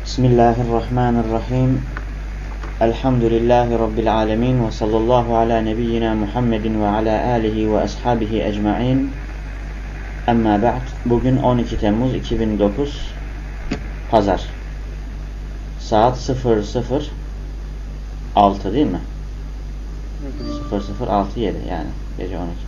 Bismillahirrahmanirrahim. Elhamdülillahi Rabbil alemin ve sallallahu ala nebiyyina Muhammedin ve ala alihi ve ashabihi ecma'in. Amma ba'd. Bugün 12 Temmuz 2009 Pazar. Saat 00:06 değil mi? 00:67 yani gece 12.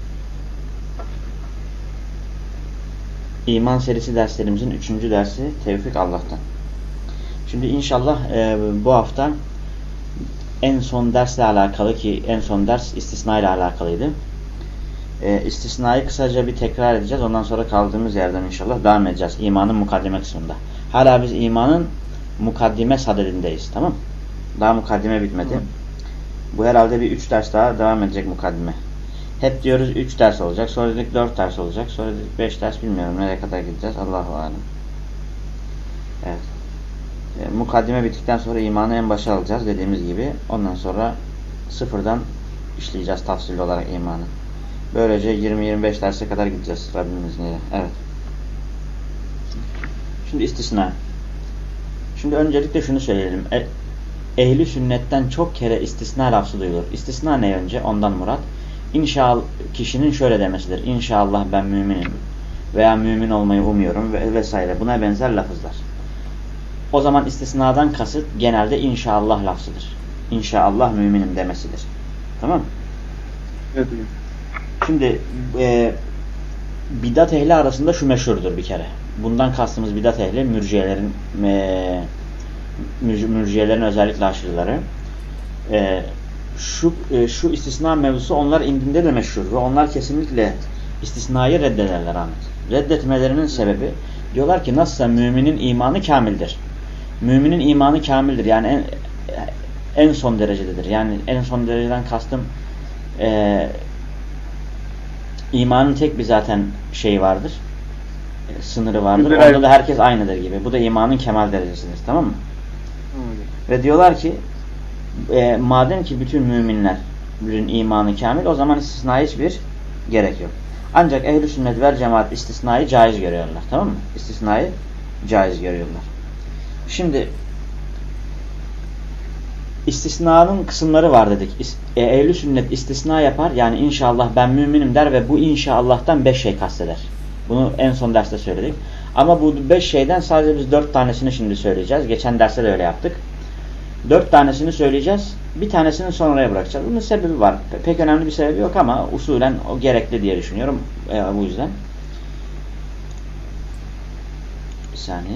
İman serisi derslerimizin 3. dersi Tevfik Allah'tan. Şimdi inşallah bu hafta en son dersle alakalı ki en son ders istisna ile alakalıydı. İstisnayı kısaca bir tekrar edeceğiz. Ondan sonra kaldığımız yerden inşallah devam edeceğiz. İmanın mukaddime kısmında. Hala biz imanın mukaddime sadedindeyiz. Tamam? Daha mukaddime bitmedi. Bu herhalde bir 3 ders daha devam edecek mukaddime. Hep diyoruz 3 ders olacak. Sonra dedik 4 ders olacak. Sonra dedik 5 ders, bilmiyorum nereye kadar gideceğiz. Allahu alem. Evet. Mukaddime bittikten sonra imanı en başa alacağız dediğimiz gibi. Ondan sonra sıfırdan işleyeceğiz tafsilli olarak imanı. Böylece 20-25 derse kadar gideceğiz Rabbimin izniyle. Evet. Şimdi istisna. Şimdi öncelikle şunu söyleyelim. Ehli sünnetten çok kere istisna lafzı duyulur. İstisna ne önce? Ondan murat. İnşallah kişinin şöyle demesidir. İnşallah ben müminim veya mümin olmayı umuyorum vesaire. Buna benzer lafızlar. O zaman istisnadan kasıt genelde inşallah lafzıdır. İnşallah müminim demesidir. Tamam mı? Evet. Şimdi bidat ehli arasında şu meşhurdur bir kere. Bundan kastımız bidat ehli mürciyelerin özellikle aşırıları. Şu istisna mevzusu onlar indinde de meşhur ve onlar kesinlikle istisnayı reddederler Ahmet. Reddetmelerinin sebebi diyorlar ki nasılsa müminin imanı kamildir. Müminin imanı kamildir. Yani en son derecededir. Yani en son dereceden kastım imanın tek bir zaten şeyi vardır. Sınırı vardır. Onda da herkes aynıdır gibi. Bu da imanın kemal derecesidir. Tamam mı? Ve diyorlar ki madem ki bütün müminlerin imanı kamil, o zaman istisnaya hiçbir gerek yok. Ancak ehl-i sünnet vel cemaat istisnayı caiz görüyorlar. Tamam mı? İstisnayı caiz görüyorlar. Şimdi istisnanın kısımları var dedik. Ehl-i sünnet istisna yapar. Yani inşallah ben müminim der ve bu inşallah'tan 5 şey kasteder. Bunu en son derste söyledik. Ama bu 5 şeyden sadece biz 4 tanesini şimdi söyleyeceğiz. Geçen derste de öyle yaptık. 4 tanesini söyleyeceğiz. Bir tanesini sonraya bırakacağız. Bunun sebebi var. Pek önemli bir sebebi yok ama usulen o gerekli diye düşünüyorum. Bu yüzden. Bir saniye.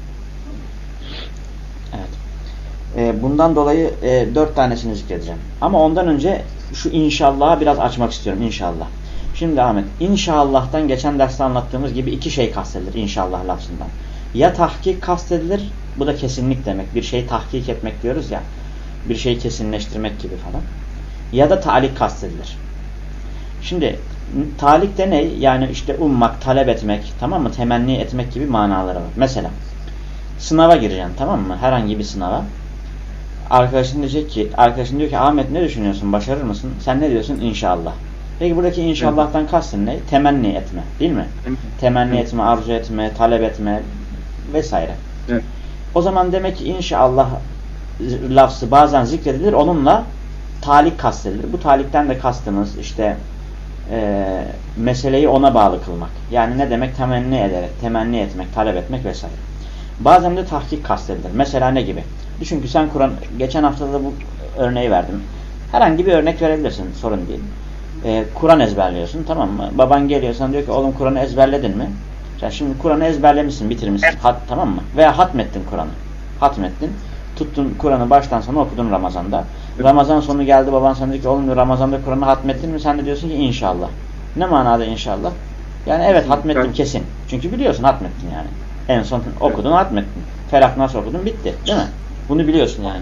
Evet. Bundan dolayı 4 tanesini zikredeceğim. Ama ondan önce şu inşallah'ı biraz açmak istiyorum. İnşallah. Şimdi Ahmet, inşallah'tan geçen derste anlattığımız gibi 2 şey kastedilir inşallah lafzından. Ya tahkik kastedilir, bu da kesinlik demek. Bir şeyi tahkik etmek diyoruz ya, bir şeyi kesinleştirmek gibi falan. Ya da talik kastedilir. Şimdi talik de ne? Yani işte ummak, talep etmek, tamam mı? Temenni etmek gibi manaları var. Mesela sınava gireceksin, tamam mı? Herhangi bir sınava. Arkadaşın diyor ki Ahmet ne düşünüyorsun? Başarır mısın? Sen ne diyorsun? İnşallah. Peki buradaki inşallah'tan kastın ne? Temenni etme, değil mi? Temenni etme, arzu etme, talep etme vesaire. Evet. O zaman demek ki inşallah lafzı bazen zikredilir, onunla talik kastedilir. Bu talikten de kastımız işte meseleyi ona bağlı kılmak. Yani ne demek? Temenni ederek, temenni etmek, talep etmek vesaire. Bazen de tahkik kastedilir. Mesela ne gibi? Düşün ki sen Kur'an, geçen haftada da bu örneği verdim. Herhangi bir örnek verebilirsin, sorun değil. Kur'an ezberliyorsun, tamam mı? Baban geliyor sana diyor ki oğlum Kur'an'ı ezberledin mi? Sen şimdi Kur'an'ı ezberlemişsin, bitirmişsin, tamam mı? Veya hatmettin Kur'an'ı. Hatmettin. Tuttun Kur'an'ı baştan sona okudun Ramazan'da. Ramazan sonu geldi, baban sana diyor ki oğlum Ramazan'da Kur'an'ı hatmettin mi? Sen de diyorsun ki inşallah. Ne manada inşallah? Yani evet hatmettim kesin. Çünkü biliyorsun hatmettin yani. En son okudun, hatmettin. Felak nasıl okudun? Bitti. Değil mi? Bunu biliyorsun yani.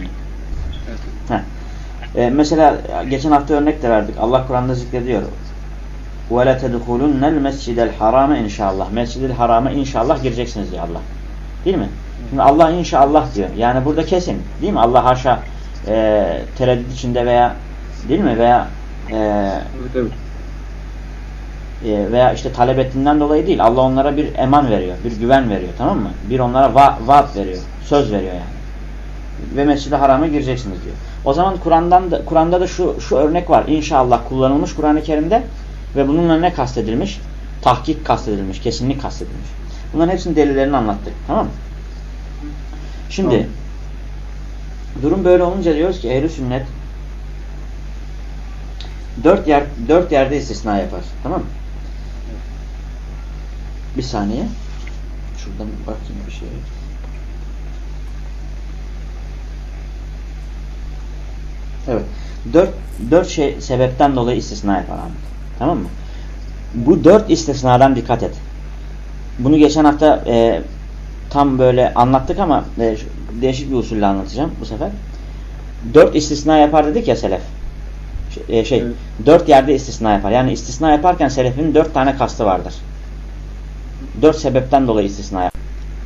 Mesela geçen hafta örnek de verdik. Allah Kur'an'da zikrediyor. وَلَا تَدْخُلُنَّ الْمَسْجِدَ الْحَرَامَ inşallah. Mescid-i Haram'a inşallah gireceksiniz diyor Allah. Değil mi? Şimdi Allah inşallah diyor. Yani burada kesin. Değil mi? Allah haşa tereddüt içinde veya değil mi? Veya veya işte talep ettiğinden dolayı değil. Allah onlara bir eman veriyor, bir güven veriyor, tamam mı? Bir onlara vaat veriyor, söz veriyor yani. Ve Mescid-i Haram'a gireceksiniz diyor. O zaman Kur'an'da da şu örnek var. İnşallah kullanılmış Kur'an-ı Kerim'de ve bununla ne kastedilmiş? Tahkik kastedilmiş, kesinlik kastedilmiş. Bunların hepsinin delillerini anlattık, tamam mı? Şimdi durum böyle olunca diyoruz ki ehl-i sünnet dört yerde istisna yapar. Tamam mı? Bir saniye. Şuradan bakayım bir şey. Evet. Dört sebepten dolayı istisna yapar Ahmet. Tamam mı? Bu 4 istisnadan dikkat et. Bunu geçen hafta tam böyle anlattık ama değişik bir usulle anlatacağım bu sefer. 4 istisna yapar dedik ya selef. Evet. 4 yerde istisna yapar. Yani istisna yaparken selefin 4 tane kastı vardır. 4 sebepten dolayı istisna yapar.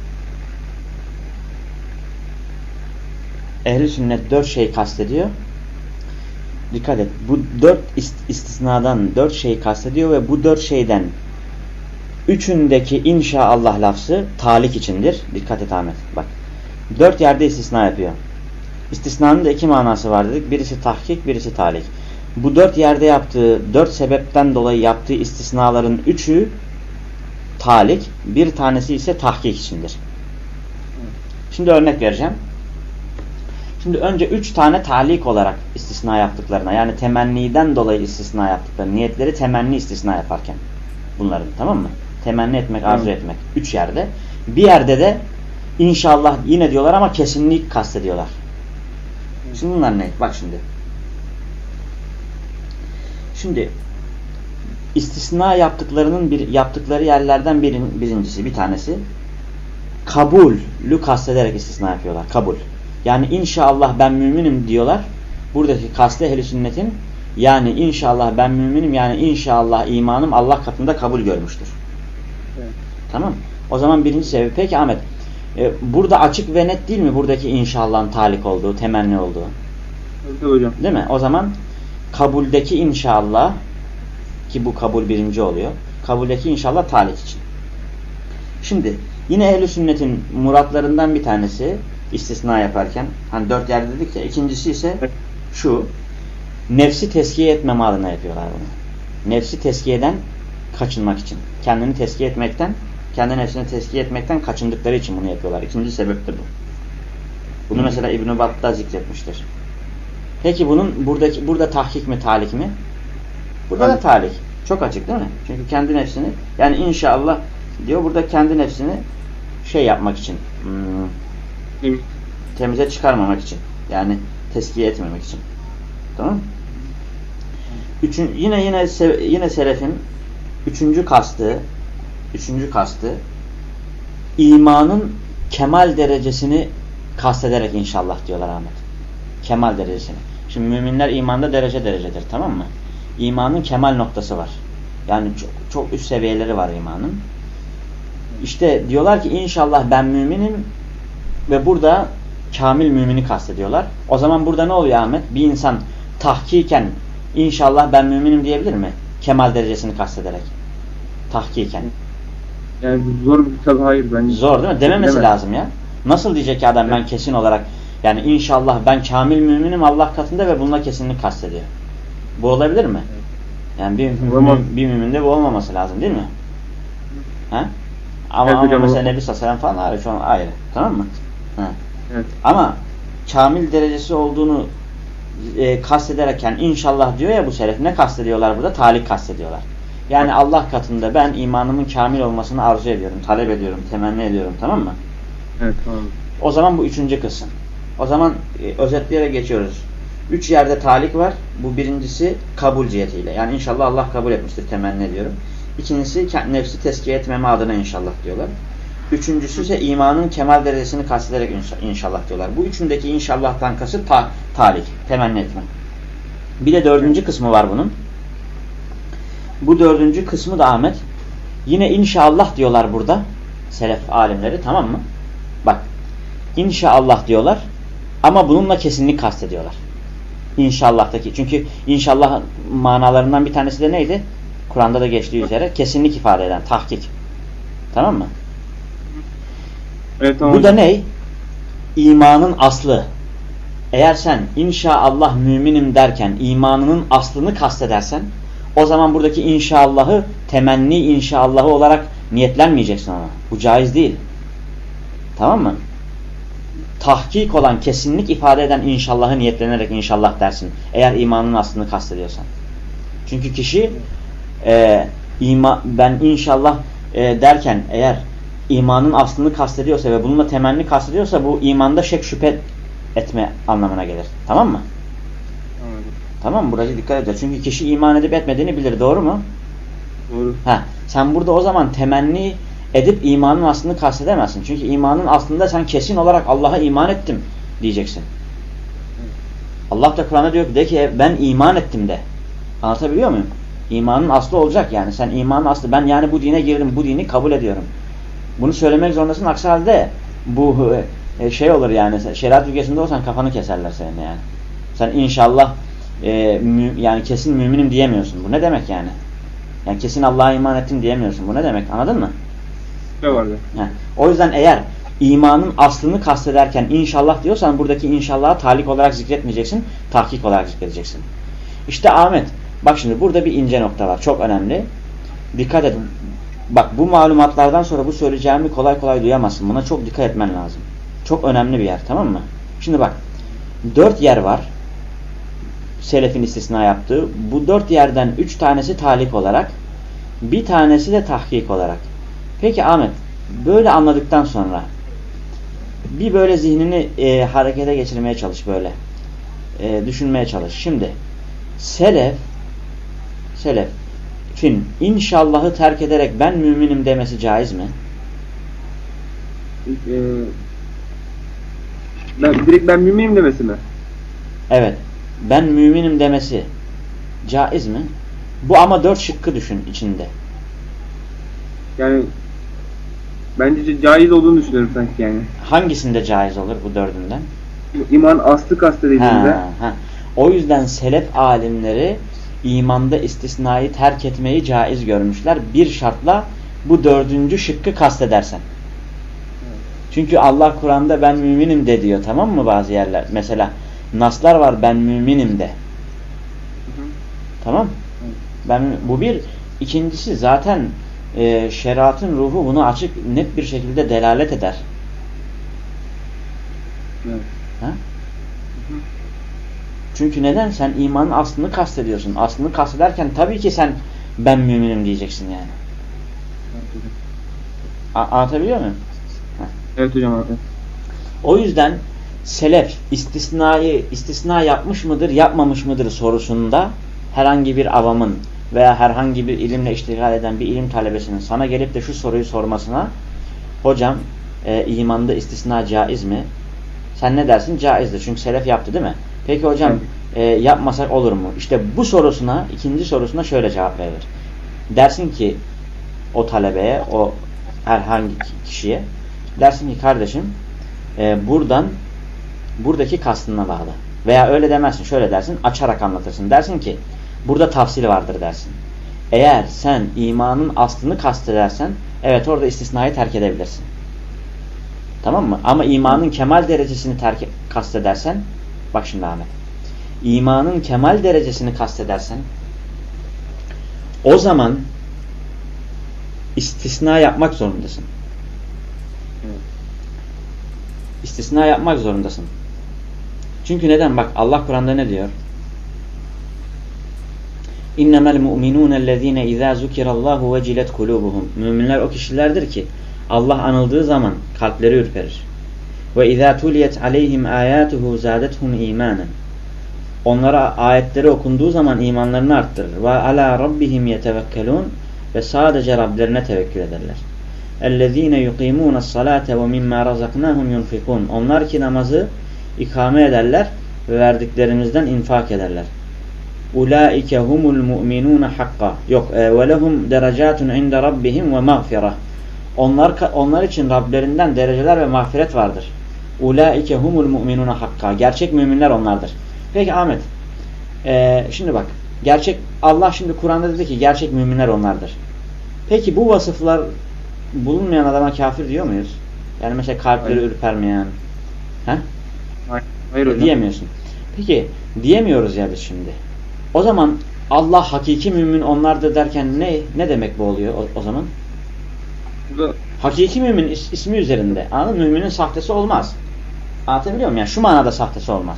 Ehl-i sünnet 4 şey kastediyor. Dikkat et. Bu 4 istisnadan 4 şey kastediyor ve bu 4 şeyden üçündeki inşaallah lafzı talik içindir. Dikkat et Ahmet. Bak. 4 yerde istisna yapıyor. İstisnanın da 2 manası var dedik. Birisi tahkik, birisi talik. Bu 4 yerde yaptığı, 4 sebepten dolayı yaptığı istisnaların 3'ü talik, bir tanesi ise tahkik içindir. Şimdi örnek vereceğim. Şimdi önce 3 tane talik olarak istisna yaptıklarına, yani temenniden dolayı istisna yaptıkları, niyetleri temenni istisna yaparken bunların, tamam mı? Temenni etmek, arzu etmek. 3 yerde. Bir yerde de inşallah yine diyorlar ama kesinlik kastediyorlar. Şimdi bunlar ne? Bak şimdi. Şimdi istisna yaptıkları yerlerden birincisi, bir tanesi kabulü kastederek istisna yapıyorlar. Kabul. Yani inşallah ben müminim diyorlar. Buradaki kastı ehl-i sünnetin, yani inşallah ben müminim, yani inşallah imanım Allah katında kabul görmüştür. Evet. Tamam. O zaman birinci sebep. Peki Ahmet, burada açık ve net değil mi buradaki inşallahın talik olduğu, temenni olduğu? Evet hocam. Değil mi? O zaman kabuldeki inşallah, ki bu kabul birinci oluyor. Kabuldeki inşallah talik için. Şimdi yine ehl-i sünnetin muratlarından bir tanesi istisna yaparken, hani 4 yerde dedik ya, ikincisi ise şu: nefsi tezkiye etmeme adına yapıyorlar bunu. Nefsi tezkiyeden kaçınmak için. Kendini tezkiye etmekten, kendi nefsini tezkiye etmekten kaçındıkları için bunu yapıyorlar. İkinci sebep de bu. Bunu mesela İbn-i Battah zikretmiştir. Peki bunun burada tahkik mi, talik mi? Burada da talik. Çok açık değil mi? Çünkü kendi nefsini, yani inşallah diyor, burada kendi nefsini şey yapmak için, temize çıkarmamak için. Yani tezkiye etmemek için. Tamam mı? Yine selefin üçüncü kastı imanın kemal derecesini kastederek inşallah diyorlar Ahmet. Kemal derecesini. Şimdi müminler imanda derecedir, tamam mı? İmanın kemal noktası var. Yani çok üst seviyeleri var imanın. İşte diyorlar ki inşallah ben müminim ve burada kamil mümini kastediyorlar. O zaman burada ne oluyor Ahmet? Bir insan tahkiken inşallah ben müminim diyebilir mi? Kemal derecesini kastederek. Tahkiken. Yani zor bir tabi, hayır bence. Zor değil mi? Dememesi lazım ya. Nasıl diyecek ki adam, ben kesin olarak, yani inşallah ben kamil müminim Allah katında ve bununla kesinlik kastediyor. Bu olabilir mi? Yani bir müminde bu olmaması lazım değil mi? Ha? Ama mesela Nebi Sallallahu falan hariç ayrı. Tamam mı? Ha. Evet. Ama kamil derecesi olduğunu kastederken inşallah diyor ya bu selef, ne kastediyorlar burada? Talik kastediyorlar. Yani Allah katında ben imanımın kamil olmasını arzu ediyorum, talep ediyorum, temenni ediyorum, tamam mı? Evet, tamam. O zaman bu üçüncü kısım. O zaman özetleyerek geçiyoruz. 3 yerde talik var. Bu birincisi kabul cihetiyle. Yani inşallah Allah kabul etmiştir, temenni ediyorum. İkincisi nefsi tezkiye etmeme adına inşallah diyorlar. Üçüncüsü ise imanın kemal derecesini kastederek inşallah diyorlar. Bu üçündeki inşallah'tan kasıt talik, temenni etme. Bir de 4. kısmı var bunun. Bu 4. kısmı da Ahmet, yine inşallah diyorlar burada selef alimleri, tamam mı? Bak, inşallah diyorlar ama bununla kesinlik kastediyorlar. İnşallah'taki. Çünkü inşallah manalarından bir tanesi de neydi? Kur'an'da da geçtiği üzere kesinlik ifade eden, tahkik. Tamam mı? Evet, tamam. Bu da ne? İmanın aslı. Eğer sen inşallah müminim derken imanının aslını kastedersen, o zaman buradaki inşallahı temenni inşallahı olarak niyetlenmeyeceksin ona. Bu caiz değil. Tamam mı? Tahkik olan, kesinlik ifade eden inşallahı niyetlenerek inşallah dersin. Eğer imanın aslını kastediyorsan. Çünkü kişi ben inşallah derken eğer imanın aslını kastediyorsa ve bununla temenni kastediyorsa bu imanda şek şüphe etme anlamına gelir. Tamam mı? Anladım. Tamam mı? Buraya dikkat edeceğiz. Çünkü kişi iman edip etmediğini bilir. Doğru mu? Doğru. Sen burada o zaman temenni edip imanın aslını kastedemezsin. Çünkü imanın aslında sen kesin olarak Allah'a iman ettim diyeceksin. Allah da Kur'an'da diyor ki de ki ben iman ettim de. Anlatabiliyor muyum? İmanın aslı olacak yani. Sen imanın aslı. Ben yani bu dine girdim. Bu dini kabul ediyorum. Bunu söylemek zorundasın. Aksi halde bu şey olur yani. Şeriat ülkesinde olsan kafanı keserler senin yani. Sen inşallah yani kesin müminim diyemiyorsun. Bu ne demek yani? Yani kesin Allah'a iman ettim diyemiyorsun. Bu ne demek? Anladın mı? Ne vardı? O yüzden eğer imanın aslını kastederken inşallah diyorsan buradaki inşallahı talik olarak zikretmeyeceksin. Tahkik olarak zikredeceksin. İşte Ahmet. Bak şimdi burada bir ince nokta var. Çok önemli. Dikkat et. Bak bu malumatlardan sonra bu söyleyeceğimi kolay kolay duyamazsın. Buna çok dikkat etmen lazım. Çok önemli bir yer. Tamam mı? Şimdi bak. 4 yer var. Selefin istisna yaptığı. Bu 4 yerden 3 tanesi talik olarak. Bir tanesi de tahkik olarak. Peki Ahmet. Böyle anladıktan sonra bir böyle zihnini harekete geçirmeye çalış böyle. Düşünmeye çalış. Şimdi Selef'in inşallahı terk ederek ben müminim demesi caiz mi? Direkt ben müminim demesi mi? Evet. Ben müminim demesi caiz mi? Bu ama 4 şıkkı düşün içinde. Yani bence caiz olduğunu düşünüyorum sanki yani. Hangisinde caiz olur bu 4'ünden? İman aslı kastedildiğinde. O yüzden selef alimleri imanda istisnayı terk etmeyi caiz görmüşler. Bir şartla bu 4. şıkkı kastedersen. Çünkü Allah Kur'an'da ben müminim de diyor, tamam mı bazı yerler? Mesela naslar var ben müminim de. Tamam? Bu bir. İkincisi zaten şeriatın ruhu bunu açık net bir şekilde delalet eder. Evet. Çünkü neden? Sen imanın aslını kastediyorsun. Aslını kastederken tabii ki sen ben müminim diyeceksin yani. Anlatabiliyor muyum? Evet hocam abi. O yüzden selef istisna yapmış mıdır yapmamış mıdır sorusunda herhangi bir avamın veya herhangi bir ilimle iştigal eden bir ilim talebesinin sana gelip de şu soruyu sormasına hocam imanda istisna caiz mi? Sen ne dersin? Caizdir. Çünkü selef yaptı değil mi? Peki hocam yapmasak olur mu? İşte bu sorusuna, ikinci sorusuna şöyle cevap verilir. Dersin ki o talebeye, o herhangi kişiye dersin ki kardeşim buradaki kastına bağlı. Veya öyle demezsin. Şöyle dersin. Açarak anlatırsın. Dersin ki burada tafsil vardır dersin. Eğer sen imanın aslını kastedersen evet orada istisnayı terk edebilirsin. Tamam mı? Ama imanın kemal derecesini kastedersen bak şimdi Ahmet. İmanın kemal derecesini kastedersen o zaman istisna yapmak zorundasın. İstisna yapmak zorundasın. Çünkü neden? Bak Allah Kur'an'da ne diyor? İnnemel mu'minûnellezîne izâ zukirallâhu vecilet kulûbuhum. Müminler o kişilerdir ki Allah anıldığı zaman kalpleri ürperir. Ve izâ tuliyet aleyhim âyâtuhu zâdethum îmânen. Onlara ayetleri okunduğu zaman imanlarını arttırır. Ve alâ rabbihim yetevekkelûn. Ve sadece Rablerine tevekkül ederler. اَلَّذ۪ينَ يُقِيمُونَ الصَّلَاةَ وَمِمَّا رَزَقْنَاهُمْ يُنْفِقُونَ. Onlar ki namazı ikame ederler ve verdiklerimizden infak ederler. اُولَٰئِكَ هُمُ الْمُؤْمِنُونَ حَقًّا. Yok. وَلَهُمْ دَرَجَاتٌ عِنْدَ رَبِّهِمْ وَمَغْفِرَةٌ. Onlar için Rablerinden dereceler ve mağfiret vardır. اُولَٰئِكَ هُمُ الْمُؤْمِنُونَ حَقًّا. Gerçek müminler onlardır. Peki Ahmet, şimdi bak Allah şimdi Kur'an'da dedi ki gerçek müminler onlardır. Peki bu vasıflar bulunmayan adama kafir diyor muyuz? Yani mesela kalpleri Hayır. ürpermeyen. He? Hayır hocam. Diyemiyorsun. Peki diyemiyoruz ya biz şimdi. O zaman Allah hakiki mümin onlardır derken ne demek bu oluyor o zaman? Burada Hakiki mümin ismi üzerinde. Anladın mı? Müminin sahtesi olmaz. Anlatabiliyor muyum? Yani şu manada sahtesi olmaz.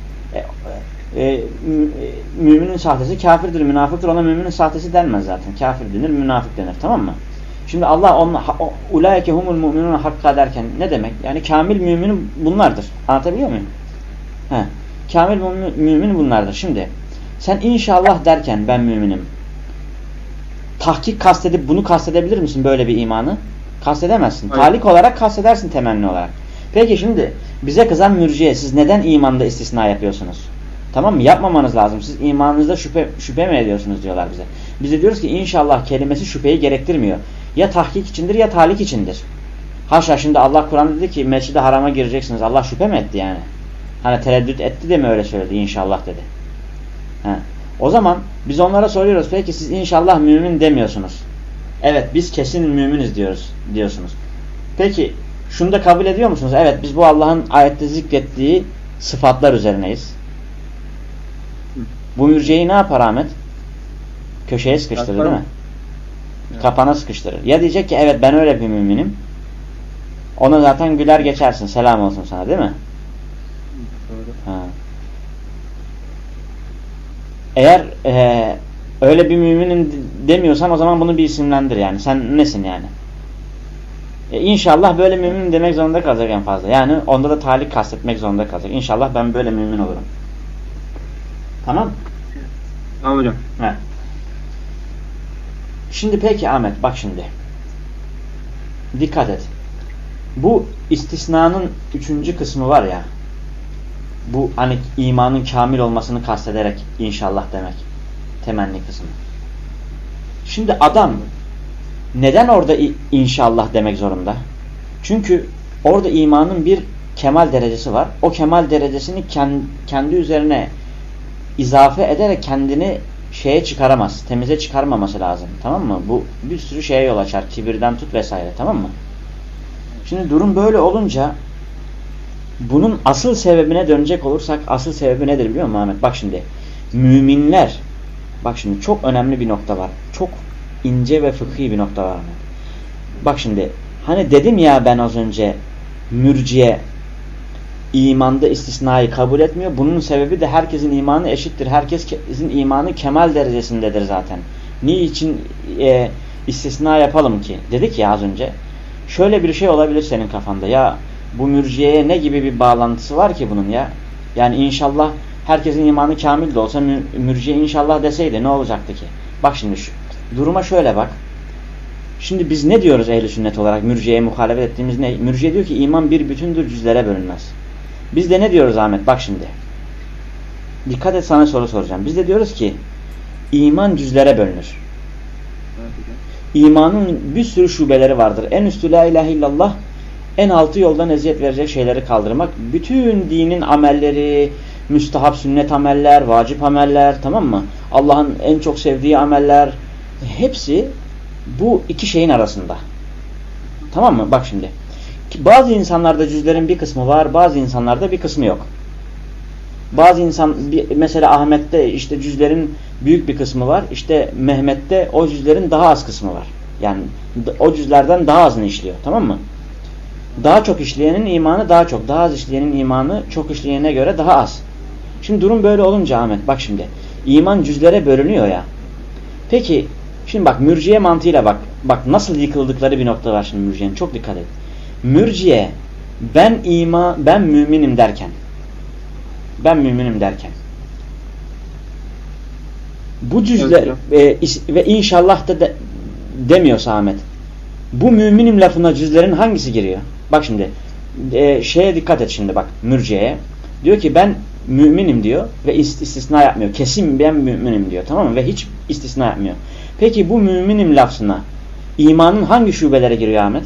Müminin sahtesi kafirdir, münafıktır. Ona müminin sahtesi denmez zaten. Kafir denir, münafık denir. Tamam mı? Şimdi Allah ulaike humul mu'minun hakka derken ne demek? Yani kamil mümin bunlardır. Anlatabiliyor muyum? He. Kamil mümin bunlardır. Şimdi sen inşallah derken ben müminim. Tahkik kastedip bunu kastedebilir misin böyle bir imanı? Kastedemezsin. Hayır. Talik olarak kastedersin temenni olarak. Peki şimdi bize kızan mürciye siz neden imanda istisna yapıyorsunuz? Tamam mı? Yapmamanız lazım. Siz imanınızda şüphe mi ediyorsunuz diyorlar bize. Biz de diyoruz ki inşallah kelimesi şüpheyi gerektirmiyor. Ya tahkik içindir ya talik içindir. Haşa şimdi Allah Kur'an'da dedi ki Mescid-i Haram'a gireceksiniz. Allah şüphe mi etti yani? Hani tereddüt etti de mi öyle söyledi? İnşallah dedi. He. O zaman biz onlara soruyoruz. Peki siz inşallah mümin demiyorsunuz. Evet biz kesin müminiz diyorsunuz. Peki şunu da kabul ediyor musunuz? Evet biz bu Allah'ın ayette zikrettiği sıfatlar üzerineyiz. Bu mürciyeyi ne yapar Ahmet? Köşeye sıkıştırır değil mi? Evet. Kapana sıkıştırır. Ya diyecek ki evet ben öyle bir müminim. Ona zaten güler geçersin. Selam olsun sana değil mi? Ha. Eğer öyle bir müminin demiyorsan o zaman bunu bir isimlendir yani. Sen nesin yani? İnşallah böyle mümin demek zorunda kalacak en fazla. Yani onda da talik kastetmek zorunda kalacak. İnşallah ben böyle mümin olurum. Tamam? Tamam hocam. He. Şimdi peki Ahmet bak şimdi. Dikkat et. Bu istisnanın 3. kısmı var ya. Bu hani imanın kamil olmasını kastederek inşallah demek. Temenni kısmı. Şimdi adam neden orada inşallah demek zorunda? Çünkü orada imanın bir kemal derecesi var. O kemal derecesini kendi üzerine izafe ederek kendini şeye çıkaramaz. Temize çıkarmaması lazım. Tamam mı? Bu bir sürü şeye yol açar. Kibirden tut vesaire. Tamam mı? Şimdi durum böyle olunca bunun asıl sebebine dönecek olursak asıl sebebi nedir biliyor musun Ahmet? Bak şimdi. Müminler bak şimdi çok önemli bir nokta var. Çok ince ve fıkhi bir nokta var. Bak şimdi hani dedim ya ben az önce mürciye imanda istisnayı kabul etmiyor. Bunun sebebi de herkesin imanı eşittir. Herkesin imanı kemal derecesindedir zaten. Niçin istisna yapalım ki? Dedik ya az önce. Şöyle bir şey olabilir senin kafanda. Ya bu mürciyeye ne gibi bir bağlantısı var ki bunun ya? Yani inşallah herkesin imanı kamil de olsa mürciye inşallah deseydi ne olacaktı ki? Bak şimdi duruma şöyle bak. Şimdi biz ne diyoruz ehl-i sünnet olarak mürciyeye muhalefet ettiğimiz ne? Mürciye diyor ki iman bir bütündür, cüzlere bölünmez. Biz de ne diyoruz Ahmet? Bak şimdi. Dikkat et sana soru soracağım. Biz de diyoruz ki iman cüzlere bölünür. İmanın bir sürü şubeleri vardır. En üstü la ilahe illallah, en altı yoldan eziyet verecek şeyleri kaldırmak. Bütün dinin amelleri, müstahap sünnet ameller, vacip ameller, tamam mı? Allah'ın en çok sevdiği ameller, hepsi bu iki şeyin arasında. Tamam mı? Bak şimdi. Bazı insanlarda cüzlerin bir kısmı var, bazı insanlarda bir kısmı yok. Bazı insan, mesela Ahmet'te işte cüzlerin büyük bir kısmı var, işte Mehmet'te o cüzlerin daha az kısmı var. Yani o cüzlerden daha azını işliyor, tamam mı? Daha çok işleyenin imanı daha çok, daha az işleyenin imanı çok işleyene göre daha az. Şimdi durum böyle olunca Ahmet, bak şimdi, iman cüzlere bölünüyor ya. Peki, şimdi bak mürciye mantığıyla bak, bak nasıl yıkıldıkları bir nokta var şimdi mürciyenin, çok dikkat et. Mürciye, ben müminim derken, bu cüzler ve inşallah da demiyorsa Ahmet, bu müminim lafına cüzlerin hangisi giriyor? Bak şimdi şeye dikkat et şimdi bak mürciyeye. Diyor ki ben müminim diyor ve istisna yapmıyor. Kesin ben müminim diyor, tamam mı? Ve hiç istisna yapmıyor. Peki bu müminim lafzına imanın hangi şubelere giriyor Ahmet?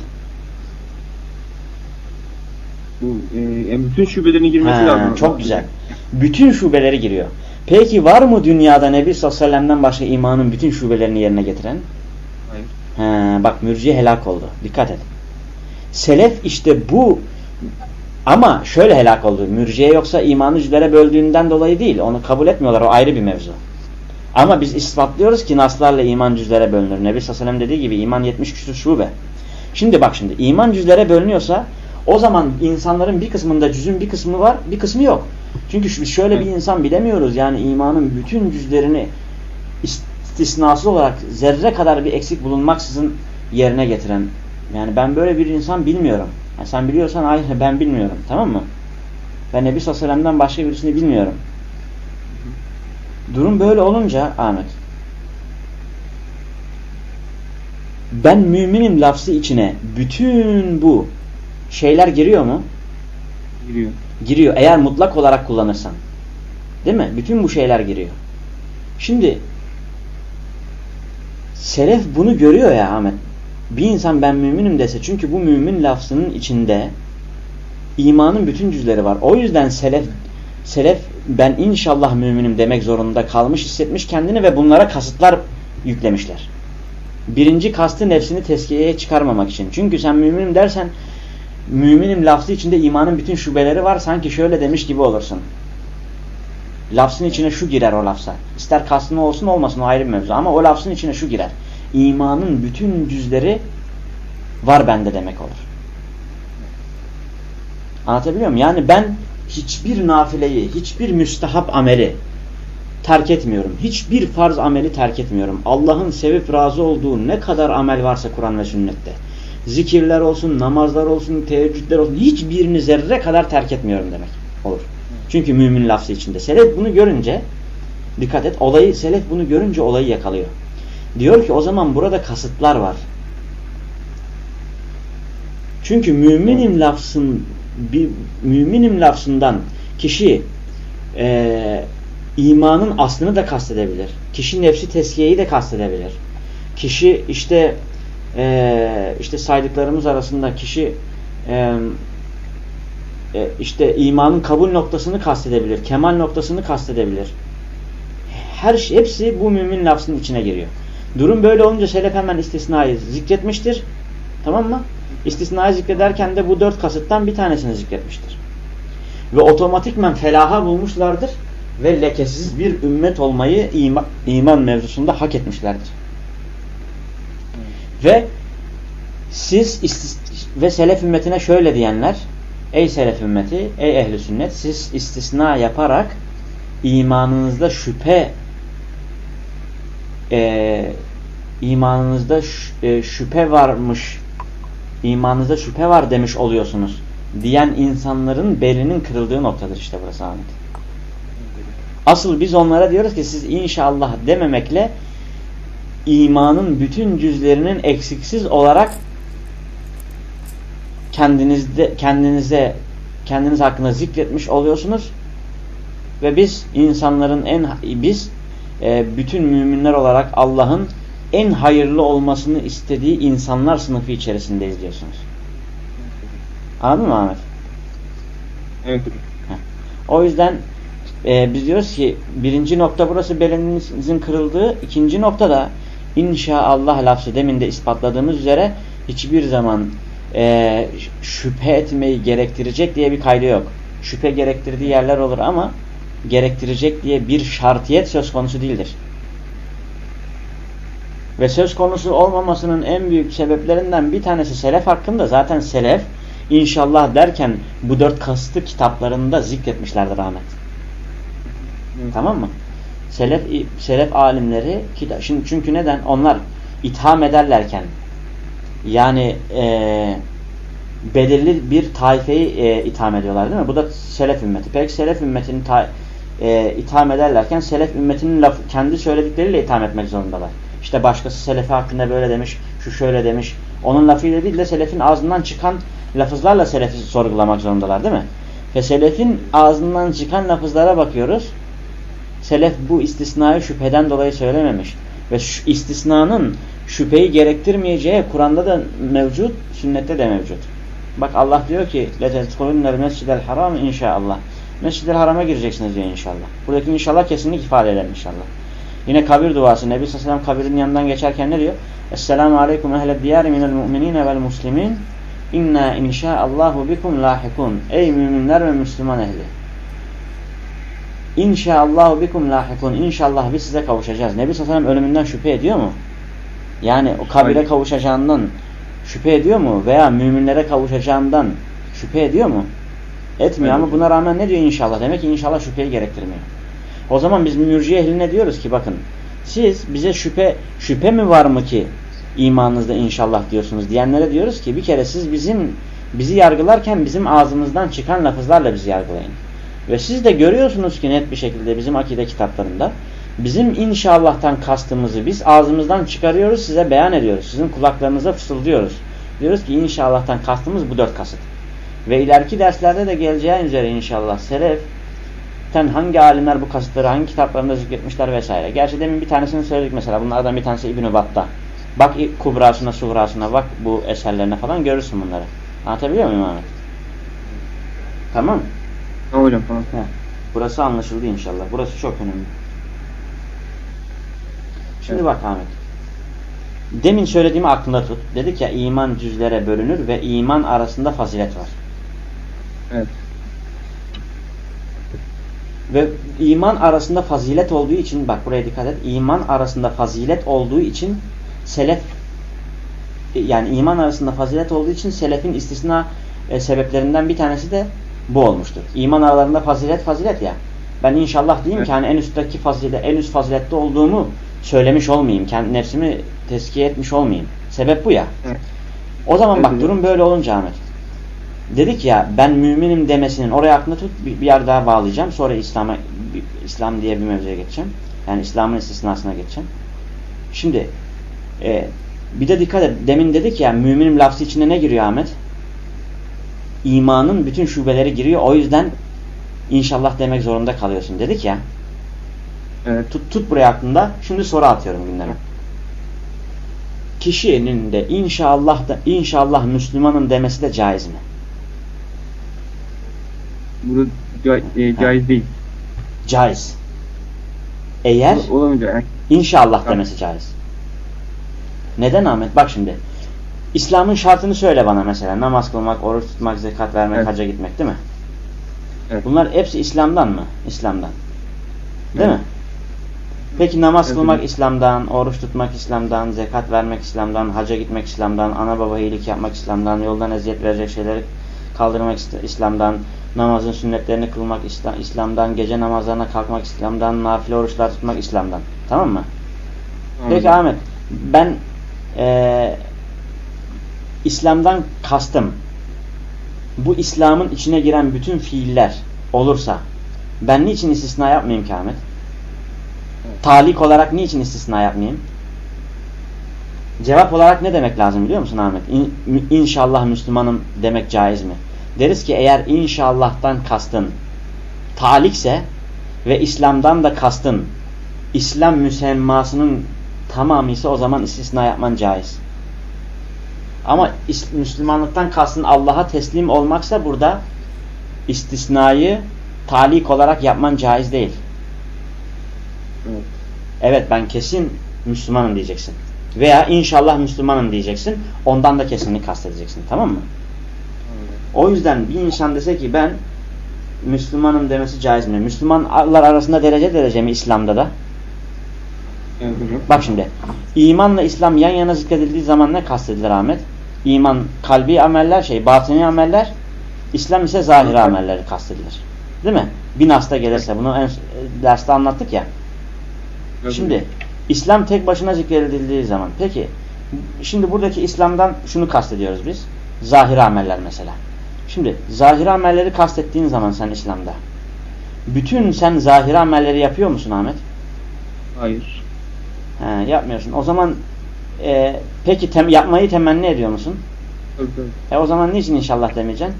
Bütün şubelerine girmesi lazım. Çok güzel. Bütün şubeleri giriyor. Peki var mı dünyada Nebi sallallahu aleyhi ve sellem'den başka imanın bütün şubelerini yerine getiren? Hayır. Bak mürciye helak oldu. Dikkat et. Selef işte bu, ama şöyle helak oldu. Mürciye yoksa imanı cüzlere böldüğünden dolayı değil. Onu kabul etmiyorlar. O ayrı bir mevzu. Ama biz ispatlıyoruz ki naslarla iman cüzlere bölünür. Nebi sallallahu aleyhi ve sellem dediği gibi iman 70 küsur şube. Şimdi bak, şimdi iman cüzlere bölünüyorsa o zaman insanların bir kısmında cüzün bir kısmı var, bir kısmı yok. Çünkü biz şöyle bir insan bilemiyoruz. Yani imanın bütün cüzlerini istisnasız olarak zerre kadar bir eksik bulunmaksızın yerine getiren. Yani ben böyle bir insan bilmiyorum. Yani sen biliyorsan hayır, ben bilmiyorum. Tamam mı? Ben Nebi sallallahu aleyhi ve sellem'den başka birisini bilmiyorum. Durum böyle olunca Ahmet, ben müminim lafzı içine bütün bu şeyler giriyor mu? Giriyor. Giriyor. Eğer mutlak olarak kullanırsan. Değil mi? Bütün bu şeyler giriyor. Şimdi selef bunu görüyor ya Ahmet. Bir insan ben müminim dese, çünkü bu mümin lafzının içinde imanın bütün cüzleri var. O yüzden selef ben inşallah müminim demek zorunda kalmış hissetmiş kendini ve bunlara kasıtlar yüklemişler. Birinci kastı nefsini tezkiyeye çıkarmamak için. Çünkü sen müminim dersen, müminim lafzı içinde imanın bütün şubeleri var, sanki şöyle demiş gibi olursun. Lafzın içine şu girer o lafza. İster kastın olsun olmasın, o ayrı bir mevzu, ama o lafzın içine şu girer. İmanın bütün cüzleri var bende demek olur. Anlatabiliyor muyum? Yani ben hiçbir nafileyi, hiçbir müstehap ameli terk etmiyorum. Hiçbir farz ameli terk etmiyorum. Allah'ın sevip razı olduğu ne kadar amel varsa Kur'an ve sünnette, zikirler olsun, namazlar olsun, teheccüdler olsun, hiçbirini zerre kadar terk etmiyorum demek olur. Çünkü mümin lafzı içinde. Selef bunu görünce, dikkat et, selef bunu görünce olayı yakalıyor. Diyor ki o zaman burada kasıtlar var. Çünkü müminim lafzından kişi imanın aslını da kastedebilir. Kişi nefsi teskiyeyi de kastedebilir. Kişi işte saydıklarımız arasında kişi işte imanın kabul noktasını kastedebilir. Kemal noktasını kastedebilir. Hepsi bu mümin lafzının içine giriyor. Durum böyle olunca selef hemen istisnayı zikretmiştir. Tamam mı? İstisnayı zikrederken de bu 4 kasıttan bir tanesini zikretmiştir. Ve otomatikmen felaha bulmuşlardır ve lekesiz bir ümmet olmayı iman mevzusunda hak etmişlerdir. Ve ve selef ümmetine şöyle diyenler: ey selef ümmeti, ey ehli sünnet, siz istisna yaparak imanınızda şüphe varmış, imanınızda şüphe var demiş oluyorsunuz diyen insanların belinin kırıldığı noktadır işte burası Ahmet. Asıl biz onlara diyoruz ki siz inşallah dememekle imanın bütün cüzlerinin eksiksiz olarak kendiniz hakkında zikretmiş oluyorsunuz ve biz bütün müminler olarak Allah'ın en hayırlı olmasını istediği insanlar sınıfı içerisindeyiz diyorsunuz. Anladın mı Ahmet? Evet. O yüzden biz diyoruz ki birinci nokta burası, belinizin kırıldığı. İkinci nokta da inşallah lafzı demin de ispatladığımız üzere hiçbir zaman şüphe etmeyi gerektirecek diye bir kaydı yok. Şüphe gerektirdiği yerler olur ama gerektirecek diye bir şartiyet söz konusu değildir. Ve söz konusu olmamasının en büyük sebeplerinden bir tanesi selef hakkında. Zaten selef inşallah derken bu 4 kastı kitaplarında zikretmişlerdir Ahmet. Tamam mı? Selef alimleri şimdi çünkü neden? Onlar itham ederlerken yani belirli bir taifeyi itham ediyorlar değil mi? Bu da selef ümmeti. Peki selef ümmetini itham ederlerken selef ümmetinin kendi söyledikleriyle itham etmek zorundalar. İşte başkası selefi hakkında böyle demiş, şu şöyle demiş. Onun lafıyla değil de selefin ağzından çıkan lafızlarla selefi sorgulamak zorundalar değil mi? Ve selefin ağzından çıkan lafızlara bakıyoruz. Selef bu istisnayı şüpheden dolayı söylememiş. Ve şu istisnanın şüpheyi gerektirmeyeceği Kur'an'da da mevcut, sünnette de mevcut. Bak Allah diyor ki لَتَدْخُلُنَّ الْمَسْجِدَ الْحَرَامِ inşallah. Mescid-i Haram'a gireceksiniz diyor inşallah. Buradaki inşallah kesinlik ifade eder inşallah. Yine kabir duası. Nebi sallallahu aleyhi ve sellem kabirin yanından geçerken ne diyor? Esselamu aleyküm ehled diyari minel mu'minine vel muslimin. İnna inşaallahu bikum lahikun. Ey müminler ve Müslüman ehli. İnşaallahu bikum lahikun. İnşallah biz size kavuşacağız. Nebi sallallahu aleyhi ve sellem ölümünden şüphe ediyor mu? Yani o kabire kavuşacağından şüphe ediyor mu? Veya müminlere kavuşacağından şüphe ediyor mu? Etmiyor ama buna rağmen ne diyor inşallah? Demek ki inşallah şüpheyi gerektirmiyor. O zaman biz mürciye ehline diyoruz ki bakın siz bize şüphe mi var mı ki imanınızda inşallah diyorsunuz diyenlere diyoruz ki bir kere siz bizi yargılarken bizim ağzımızdan çıkan lafızlarla bizi yargılayın. Ve siz de görüyorsunuz ki net bir şekilde bizim akide kitaplarında bizim inşallah'tan kastımızı biz ağzımızdan çıkarıyoruz, size beyan ediyoruz. Sizin kulaklarınıza fısıldıyoruz. Diyoruz ki inşallah'tan kastımız bu 4 kasıt. Ve ileriki derslerde de geleceği üzere inşallah seleften hangi alimler bu kasıtları hangi kitaplarında zikretmişler vesaire. Gerçi demin bir tanesini söyledik mesela. Bunlardan bir tanesi İbn-i Battah. Bak Kubrasına, Suğrasına, bak bu eserlerine falan görürsün bunları. Anlatabiliyor muyum Ahmet? Tamam. Tamam hocam, tamam. Burası anlaşıldı inşallah. Burası çok önemli. Şimdi bak Ahmet. Demin söylediğimi aklında tut. Dedik ya iman cüzlere bölünür ve iman arasında fazilet var. Evet. Ve iman arasında fazilet olduğu için bak buraya dikkat et. İman arasında fazilet olduğu için selef yani iman arasında fazilet olduğu için selefin istisna sebeplerinden bir tanesi de bu olmuştur. İman aralarında fazilet ya. Ben inşallah diyeyim ki hani en üstteki fazilet, en üst fazilette olduğumu söylemiş olmayayım. Kendi nefsimi tezkiye etmiş olmayayım. Sebep bu ya. Evet. O zaman bak durum böyle olunca Ahmet. Dedik ya ben müminim demesinin oraya aklında tut bir yer daha bağlayacağım. Sonra İslam diye bir mevzuya geçeceğim. Yani İslam'ın istisnasına geçeceğim. Şimdi bir de dikkat et. Demin dedik ya müminim lafzı içinde ne giriyor Ahmet? İmanın bütün şubeleri giriyor. O yüzden inşallah demek zorunda kalıyorsun dedik ya. Evet. Tut buraya aklında. Şimdi soru atıyorum gündeme. Kişinin de inşallah Müslümanım demesi de caiz mi? Bu caiz değil. Caiz. Eğer olamayacak. İnşallah demesi caiz. Neden Ahmet? Bak şimdi. İslam'ın şartını söyle bana mesela. Namaz kılmak, oruç tutmak, zekat vermek, hacca gitmek değil mi? Evet. Bunlar hepsi İslam'dan mı? İslam'dan. Değil mi? Peki namaz kılmak İslam'dan, oruç tutmak İslam'dan, zekat vermek İslam'dan, hacca gitmek İslam'dan, ana baba iyilik yapmak İslam'dan, yoldan eziyet verecek şeyleri kaldırmak İslam'dan, namazın sünnetlerini kılmak İslam'dan, gece namazlarına kalkmak İslam'dan, nafile oruçlar tutmak İslam'dan. Tamam mı? Peki Ahmet, ben İslam'dan kastım bu İslam'ın içine giren bütün fiiller olursa ben niçin istisna yapmayayım ki Ahmet? Talik olarak niçin istisna yapmayayım? Cevap olarak ne demek lazım biliyor musun Ahmet? İnşallah Müslümanım demek caiz mi? Deriz ki eğer inşallah'tan kastın talikse ve İslam'dan da kastın İslam müsemmasının tamamı ise o zaman istisna yapman caiz. Ama Müslümanlıktan kastın Allah'a teslim olmaksa burada istisnayı talik olarak yapman caiz değil. Evet ben kesin Müslümanım diyeceksin. Veya inşallah Müslümanım diyeceksin. Ondan da kesinlik kastedeceksin. Tamam mı? O yüzden bir insan dese ki ben Müslümanım demesi caiz mi? Müslümanlar arasında derece mi İslam'da da? Bak şimdi. İmanla İslam yan yana zikredildiği zaman ne kastedilir Ahmet? İman kalbi ameller batini ameller. İslam ise zahiri amelleri kastedilir. Değil mi? Bir nas'ta gelirse bunu en derste anlattık ya. Şimdi İslam tek başına zikredildiği zaman peki şimdi buradaki İslam'dan şunu kastediyoruz biz. Zahiri ameller mesela. Şimdi zahiri amelleri kastettiğin zaman sen İslam'da bütün sen zahiri amelleri yapıyor musun Ahmet? Hayır. Yapmıyorsun. O zaman peki yapmayı temenni ediyor musun? Evet. O zaman niçin inşallah demeyeceksin?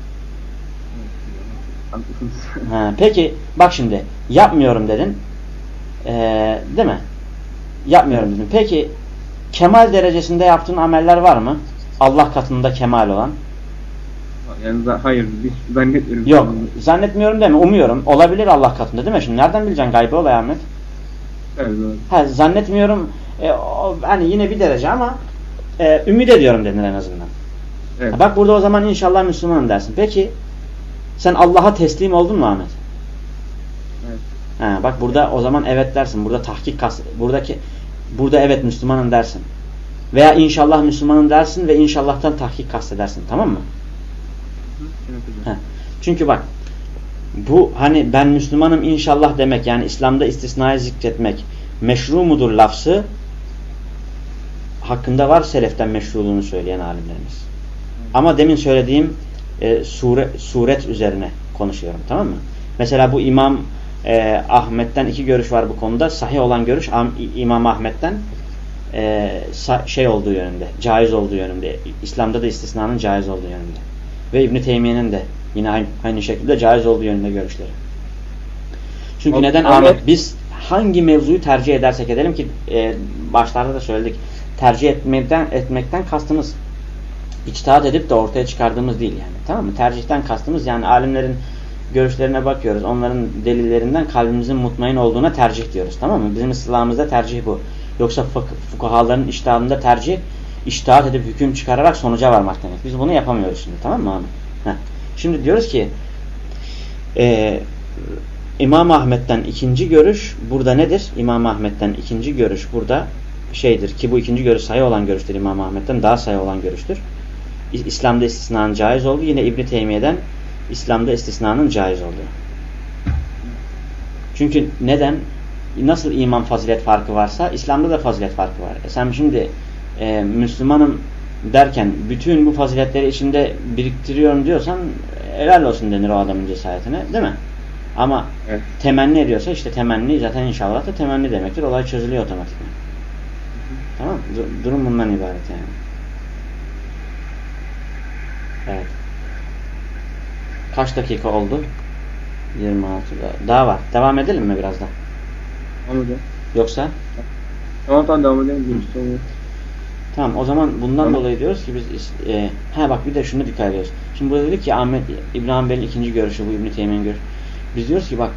Peki bak şimdi yapmıyorum dedin. Değil mi? Yapmıyorum dedin. Peki kemal derecesinde yaptığın ameller var mı? Allah katında kemal olan. Yani hayır, hiç zannetmiyorum. Yok, zannetmiyorum deme, umuyorum. Olabilir Allah katında değil mi? Şimdi nereden bileceksin gaybı olay Ahmet? Evet, doğru. Ha, zannetmiyorum, hani yine bir derece ama ümit ediyorum denir en azından. Evet. Bak burada o zaman inşallah Müslümanım dersin. Peki sen Allah'a teslim oldun mu Ahmet? Evet. Ha, bak burada o zaman evet dersin. Burada evet Müslümanım dersin. Veya inşallah Müslümanım dersin ve inşallah'tan tahkik kastedersin. Tamam mı? Evet, Ha. Çünkü bak bu hani ben Müslümanım inşallah demek, yani İslam'da istisnayı zikretmek meşru mudur lafzı hakkında var seleften meşruluğunu söyleyen alimlerimiz. Ama demin söylediğim suret üzerine konuşuyorum, tamam mı? Mesela bu İmam Ahmet'ten iki görüş var bu konuda. Sahih olan görüş İmam Ahmet'ten şey olduğu yönünde, caiz olduğu yönünde. İslam'da da istisnanın caiz olduğu yönünde. Ve İbn Teymiye'nin de yine aynı şekilde caiz olduğu yönünde görüşleri. Çünkü neden Ahmet? Biz hangi mevzuyu tercih edersek edelim ki başlarda da söyledik. Tercih etmekten kastımız içtihat edip de ortaya çıkardığımız değil yani. Tamam mı? Tercihten kastımız yani alimlerin görüşlerine bakıyoruz. Onların delillerinden kalbimizin mutmain olduğuna tercih diyoruz. Tamam mı? Bizim İslam'ımızda tercih bu. Yoksa fukahaların içtihadında tercih, içtihat edip hüküm çıkararak sonuca varmak demek. Biz bunu yapamıyoruz şimdi. Tamam mı abi? Şimdi diyoruz ki İmam Ahmet'ten ikinci görüş burada nedir? İmam Ahmet'ten ikinci görüş burada şeydir ki bu ikinci görüş sayı olan görüştür. İmam Ahmet'ten daha sayı olan görüştür. İslam'da istisnanın caiz olduğu, yine İbn Teymiye'den İslam'da istisnanın caiz olduğu. Çünkü neden? Nasıl iman fazilet farkı varsa İslam'da da fazilet farkı var. Sen şimdi Müslümanım derken bütün bu faziletleri içinde biriktiriyorum diyorsan helal olsun denir o adamın cesaretine, değil mi? Ama evet, temenni ediyorsa işte temenni zaten inşallah da temenni demektir. Olay çözülüyor otomatikman. Tamam. Durum bundan ibaret yani. Evet. Kaç dakika oldu? 26'da. Daha var. Devam edelim mi biraz da? Anladım. Yoksa? Tamam devam edelim. Tamam, o zaman bundan dolayı diyoruz ki biz bak bir de şunu dikkat ediyoruz. Şimdi burada dedik ki Ahmet İbn Hanbel'in ikinci görüşü, bu İbn Teymiye'nin görüşü. Biz diyoruz ki bak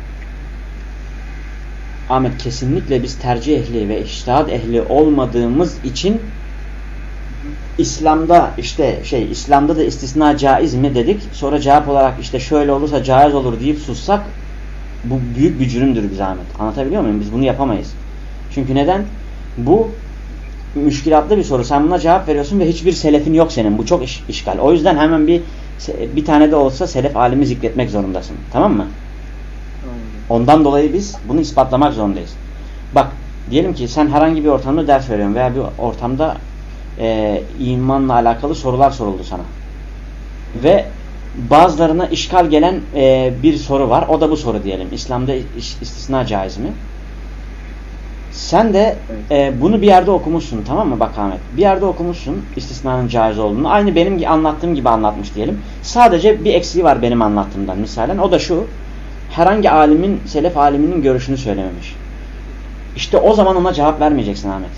Ahmet kesinlikle biz tercih ehli ve içtihat ehli olmadığımız için İslam'da İslam'da da istisna caiz mi dedik. Sonra cevap olarak işte şöyle olursa caiz olur deyip sussak bu büyük bir cürümdür bize Ahmet. Anlatabiliyor muyum? Biz bunu yapamayız. Çünkü neden? Bu müşkilatlı bir soru. Sen buna cevap veriyorsun ve hiçbir selefin yok senin. Bu çok işgal. O yüzden hemen bir tane de olsa selef alimi zikretmek zorundasın. Tamam mı? Ondan dolayı biz bunu ispatlamak zorundayız. Bak diyelim ki sen herhangi bir ortamda ders veriyorsun veya bir ortamda imanla alakalı sorular soruldu sana. Ve bazılarına işgal gelen bir soru var. O da bu soru diyelim. İslam'da istisna caiz mi? Sen de bunu bir yerde okumuşsun, tamam mı? Bak Ahmet, bir yerde okumuşsun istisnanın caiz olduğunu. Aynı benim anlattığım gibi anlatmış diyelim. Sadece bir eksiği var benim anlattığımdan misalen. O da şu: herhangi alimin, selef aliminin görüşünü söylememiş. İşte o zaman ona cevap vermeyeceksin Ahmet.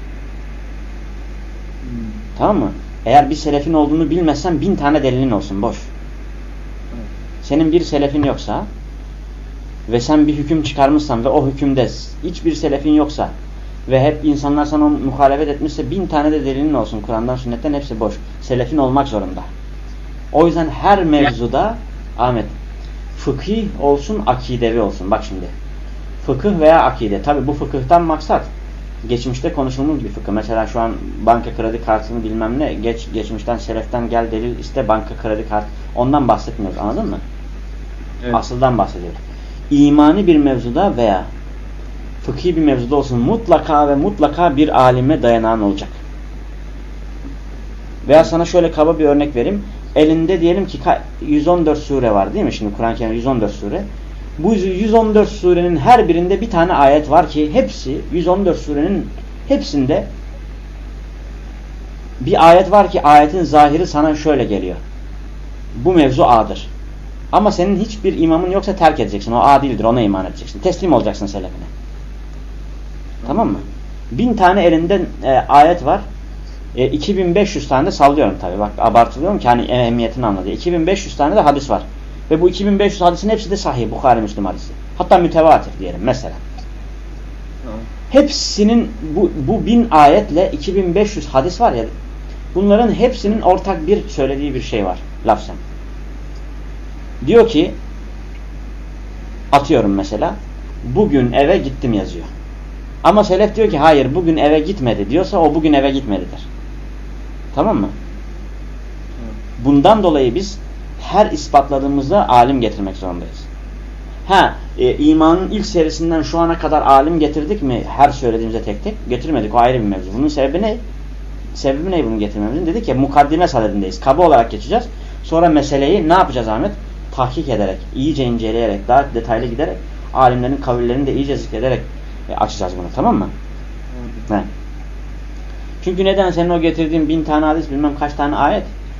Tamam mı? Eğer bir selefin olduğunu bilmezsen 1000 tane delilin olsun, boş. Senin bir selefin yoksa ve sen bir hüküm çıkarmışsan ve o hükümde hiçbir selefin yoksa ve hep insanlar sana muhalefet etmişse 1000 tane de delilin olsun. Kur'an'dan, sünnetten hepsi boş. Selefin olmak zorunda. O yüzden her mevzuda Ahmet, fıkhi olsun, akidevi olsun. Bak şimdi. Fıkıh veya akide. Tabi bu fıkıhtan maksat geçmişte konuşulmuş bir fıkıh. Mesela şu an banka kredi kartını bilmem ne, geçmişten seleften gel delil iste banka kredi kartı. Ondan bahsetmiyoruz. Anladın mı? Evet. Asıldan bahsediyoruz. İmani bir mevzuda veya fıkhi bir mevzuda olsun mutlaka ve mutlaka bir alime dayanağın olacak. Veya sana şöyle kaba bir örnek vereyim. Elinde diyelim ki 114 sure var değil mi? Şimdi Kur'an-ı Kerim'de 114 sure. Bu 114 surenin her birinde bir tane ayet var ki hepsi 114 surenin hepsinde bir ayet var ki ayetin zahiri sana şöyle geliyor. Bu mevzu A'dır. Ama senin hiçbir imamın yoksa terk edeceksin. O A değildir. Ona iman edeceksin. Teslim olacaksın selefine. Tamam mı? 1000 tane elinden ayet var. 2500 tane de sallıyorum tabii. Bak abartılıyorum ki hani ehemmiyetini anladı. 2500 tane de hadis var. Ve bu 2500 hadisin hepsi de sahih. Bukhari Müslim hadisi. Hatta mütevatir diyelim mesela. Tamam. Hepsinin bu 1000 ayetle 2500 hadis var ya, bunların hepsinin ortak bir söylediği bir şey var lafzen. Diyor ki, atıyorum mesela, bugün eve gittim yazıyor. Ama selef diyor ki hayır bugün eve gitmedi diyorsa o bugün eve gitmedidir. Tamam mı? Bundan dolayı biz her ispatladığımızda alim getirmek zorundayız. İmanın ilk serisinden şu ana kadar alim getirdik mi her söylediğimizde tek tek? Getirmedik, o ayrı bir mevzu. Bunun sebebi ne? Sebebi ne bunu getirmemizin? Dedik ya mukaddime sadedindeyiz. Kaba olarak geçeceğiz. Sonra meseleyi ne yapacağız Ahmet? Tahkik ederek, iyice inceleyerek, daha detaylı giderek, alimlerin kavillerini de iyice zikrederek açacağız bunu, tamam mı? Evet. Çünkü neden senin o getirdiğin 1000 tane hadis, bilmem kaç tane ayet,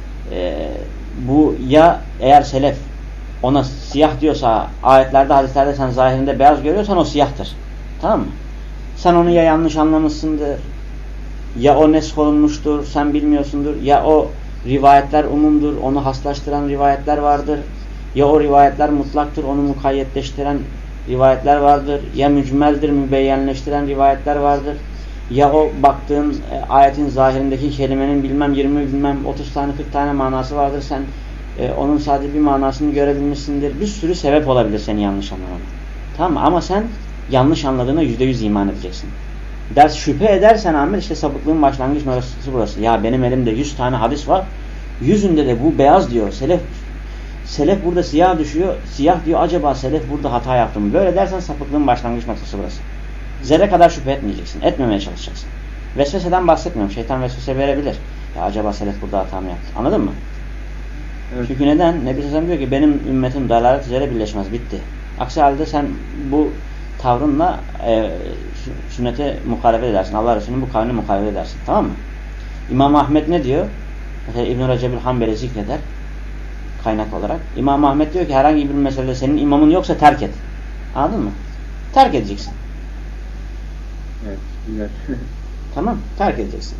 bu ya eğer selef ona siyah diyorsa, ayetlerde, hadislerde sen zahirinde beyaz görüyorsan o siyahtır. Tamam mı? Sen onu ya yanlış anlamışsındır, ya o nesk olunmuştur, sen bilmiyorsundur, ya o rivayetler umumdur, onu haslaştıran rivayetler vardır, ya o rivayetler mutlaktır, onu mukayyetleştiren rivayetler vardır, ya mücmeldir, mübeyyenleştiren rivayetler vardır, ya o baktığın ayetin zahirindeki kelimenin bilmem 20 bilmem 30 tane 40 tane manası vardır, sen onun sadece bir manasını görebilmişsindir. Bir sürü sebep olabilir seni yanlış anlamana. Tamam mı? Ama sen yanlış anladığına %100 iman edeceksin. Ders şüphe edersen Ahmet, işte sapıklığın başlangıç noktası burası. Ya benim elimde 100 tane hadis var. 100'ünde de bu beyaz diyor. Selef burada siyah düşüyor. Siyah diyor, acaba selef burada hata yaptı mı? Böyle dersen sapıklığın başlangıç noktası burası. Zerre kadar şüphe etmeyeceksin. Etmemeye çalışacaksın. Vesveseden bahsetmiyorum. Şeytan vesvese verebilir. Ya acaba selef burada hata mı yaptı? Anladın mı? Evet. Çünkü neden? Nebi Sallallahu aleyhi ve sellem diyor ki benim ümmetim dalalet üzere birleşmez. Bitti. Aksi halde sen bu tavrınla sünnete muhalefet edersin. Allah Resulü'nün bu kavline muhalefet edersin. Tamam mı? İmam Ahmet ne diyor? Mesela İbn-i Recep-ül Hanbel'i zikreder kaynak olarak. İmam Ahmet diyor ki herhangi bir meselede senin imamın yoksa terk et. Anladın mı? Terk edeceksin. Evet. Güzel. Tamam. Terk edeceksin.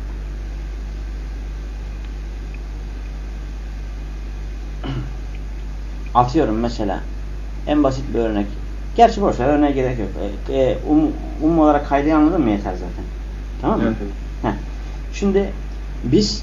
Atıyorum mesela en basit bir örnek. Gerçi boş ver, örneğe gerek yok. Olarak kaydı anladın mı yeter zaten. Tamam mı? Evet. Şimdi biz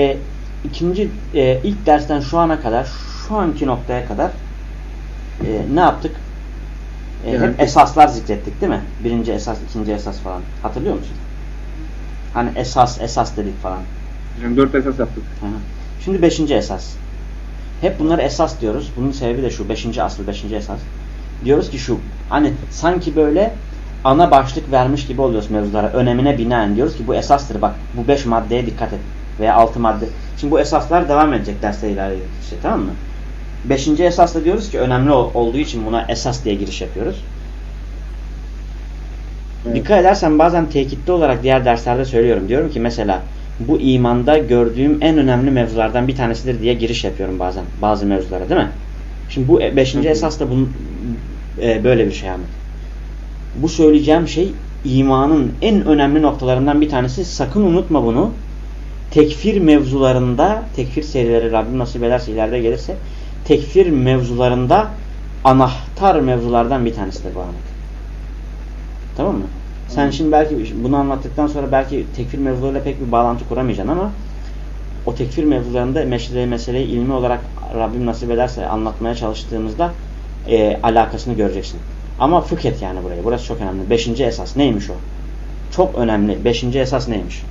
ilk dersten şu ana kadar, şu anki noktaya kadar ne yaptık? Hep esaslar zikrettik değil mi? Birinci esas, ikinci esas falan. Hatırlıyor musun? Hani esas dedik falan. 4 esas yaptık. Şimdi 5. esas. Hep bunları esas diyoruz. Bunun sebebi de şu. 5. asıl, 5. esas. Diyoruz ki şu. Hani sanki böyle ana başlık vermiş gibi oluyoruz mevzulara. Önemine binaen diyoruz ki bu esastır. Bak bu 5 maddeye dikkat et. Veya 6 madde. Şimdi bu esaslar devam edecek derste ilerledikçe. Tamam mı? 5. esasla diyoruz ki önemli olduğu için buna esas diye giriş yapıyoruz. Evet. Dikkat edersen bazen tekitli olarak diğer derslerde söylüyorum. Diyorum ki mesela bu imanda gördüğüm en önemli mevzulardan bir tanesidir diye giriş yapıyorum bazen. Bazı mevzulara değil mi? Şimdi bu 5. esas da böyle bir şey Ahmet. Bu söyleyeceğim şey imanın en önemli noktalarından bir tanesi. Sakın unutma bunu. Tekfir mevzularında, tekfir serileri Rabbim nasip ederse ileride gelirse, tekfir mevzularında anahtar mevzulardan bir tanesidir bu Ahmet. Tamam mı? Sen şimdi belki bunu anlattıktan sonra belki tekfir mevzularıyla pek bir bağlantı kuramayacaksın ama o tekfir mevzularında meseleyi ilmi olarak Rabbim nasip ederse anlatmaya çalıştığımızda alakasını göreceksin. Ama fıkhet yani burayı. Burası çok önemli. 5. esas neymiş o? Çok önemli. 5. esas neymiş?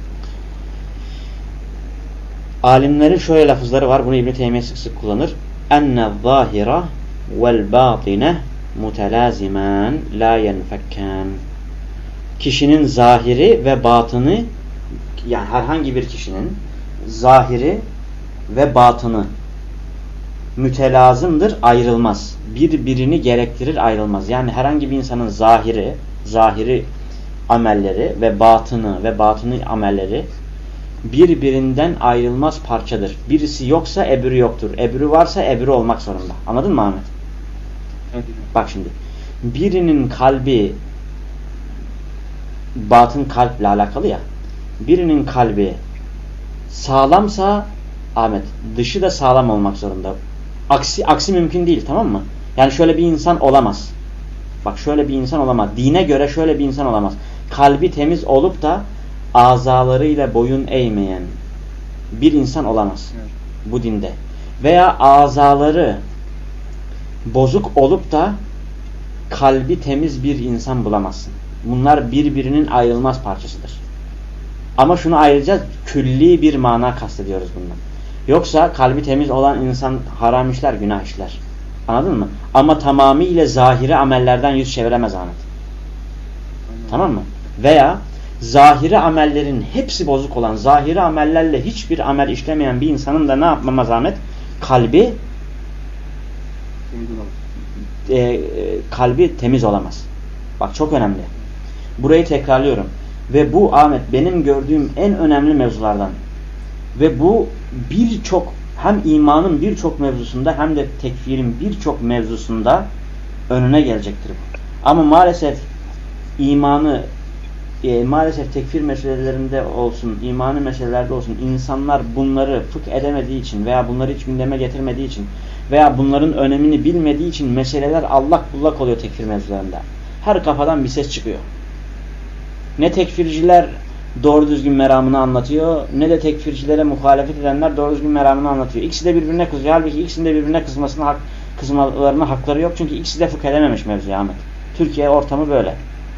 Alimlerin şöyle lafızları var. Bunu İbn-i Teymiye sık sık kullanır. Enne zâhira vel bâtine mutelâzimen la yenfekkân. Kişinin zahiri ve batını, yani herhangi bir kişinin zahiri ve batını mütelazımdır, ayrılmaz. Birbirini gerektirir, ayrılmaz. Yani herhangi bir insanın zahiri amelleri ve batını amelleri birbirinden ayrılmaz parçadır. Birisi yoksa ebürü yoktur. Ebürü varsa ebürü olmak zorunda. Anladın mı Ahmet? Evet. Bak şimdi. Birinin kalbi batın kalple alakalı ya. birinin kalbi sağlamsa Ahmet, dışı da sağlam olmak zorunda. Aksi mümkün değil, tamam mı? Yani şöyle bir insan olamaz. Bak şöyle bir insan olamaz. Dine göre şöyle bir insan olamaz. Kalbi temiz olup da azalarıyla boyun eğmeyen bir insan olamaz. Evet. Bu dinde. Veya azaları bozuk olup da kalbi temiz bir insan bulamazsın. Bunlar birbirinin ayrılmaz parçasıdır. Ama şunu ayrıca külli bir mana kastediyoruz bundan. Yoksa kalbi temiz olan insan haram işler, günah işler. Anladın mı? Ama tamamıyla zahiri amellerden yüz çeviremez Ahmet. Tamam mı? Veya zahiri amellerin hepsi bozuk olan, zahiri amellerle hiçbir amel işlemeyen bir insanın da ne yapmamaz Ahmet? Kalbi temiz olamaz. Bak çok önemli. Burayı tekrarlıyorum. Ve bu Ahmet benim gördüğüm en önemli mevzulardan. Ve bu birçok, hem imanın birçok mevzusunda hem de tekfirin birçok mevzusunda önüne gelecektir bu. Ama maalesef imanı, maalesef tekfir meselelerinde olsun, imani meselelerde olsun, insanlar bunları fıkh edemediği için veya bunları hiç gündeme getirmediği için veya bunların önemini bilmediği için meseleler allak bullak oluyor tekfir mevzularında. Her kafadan bir ses çıkıyor. Ne tekfirciler doğru düzgün meramını anlatıyor, ne de tekfircilere muhalefet edenler doğru düzgün meramını anlatıyor. İkisi de birbirine kızıyor. Halbuki ikisinin de birbirine kızmalarına hakları yok. Çünkü ikisi de fıkh edememiş mevzuyu Ahmet. Türkiye ortamı böyle.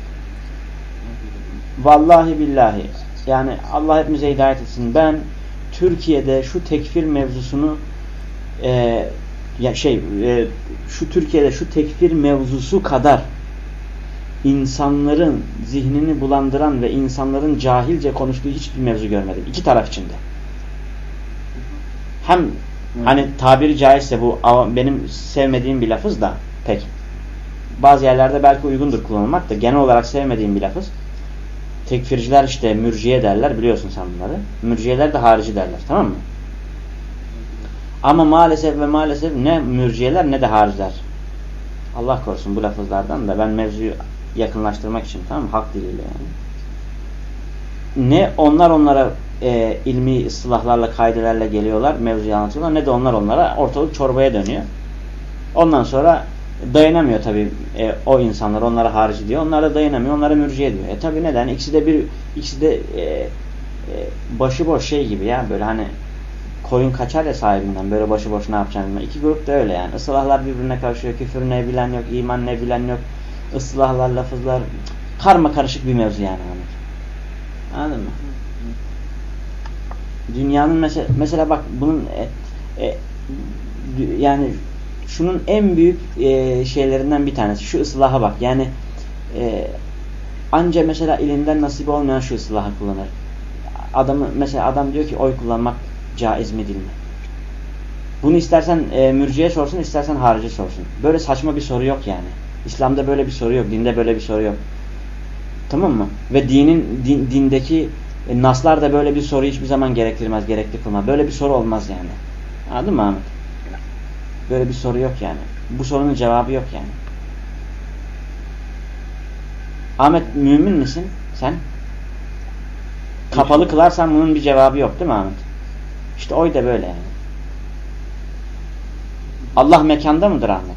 Vallahi billahi. Yani Allah hepimize hidayet etsin. Ben Türkiye'de şu tekfir mevzusunu şu Türkiye'de şu tekfir mevzusu kadar insanların zihnini bulandıran ve insanların cahilce konuştuğu hiçbir mevzu görmedim. İki taraf içinde. Hem hani tabiri caizse bu benim sevmediğim bir lafız da pek. Bazı yerlerde belki uygundur kullanılmak da genel olarak sevmediğim bir lafız. Tekfirciler işte mürciye derler, biliyorsun sen bunları. Mürciyeler de harici derler, tamam mı? Ama maalesef ve maalesef ne mürciyeler ne de hariciler. Allah korusun bu lafızlardan da, ben mevzuyu yakınlaştırmak için, tamam mı? Hak diliyle yani. Ne onlara ilmi ıslahlarla, kaidelerle geliyorlar, mevzuyu anlatıyorlar, ne de onlara ortalık çorbaya dönüyor. Ondan sonra dayanamıyor tabii o insanlar, onlara harici diyor. Onlar da dayanamıyor, onlara mürciye diyor. Tabii neden? İkisi de başıboş şey gibi ya, böyle hani koyun kaçar ya sahibinden, böyle başıboş ne yapacağını bilmem. İki grup da öyle yani. Islahlar birbirine karışıyor. Küfür ne bilen yok, iman ne bilen yok. Islahlar, lafızlar, karma karışık bir mevzu yani. Anladın mı? Dünyanın mesela bak bunun yani şunun en büyük şeylerinden bir tanesi. Şu ıslaha bak. Yani anca mesela elinden nasibi olmayan şu ıslahı kullanır. Mesela adam diyor ki oy kullanmak caiz mi değil mi? Bunu istersen mürciye sorsun, istersen harici sorsun. Böyle saçma bir soru yok yani. İslam'da böyle bir soru yok. Dinde böyle bir soru yok. Tamam mı? Ve dindeki naslar da böyle bir soru hiçbir zaman gerektirmez, gerekli kılmaz. Böyle bir soru olmaz yani. Anladın mı Ahmet? Böyle bir soru yok yani. Bu sorunun cevabı yok yani. Ahmet, mümin misin sen? Kapalı kılarsan bunun bir cevabı yok değil mi Ahmet? İşte oy da böyle yani. Allah mekanda mıdır Ahmet?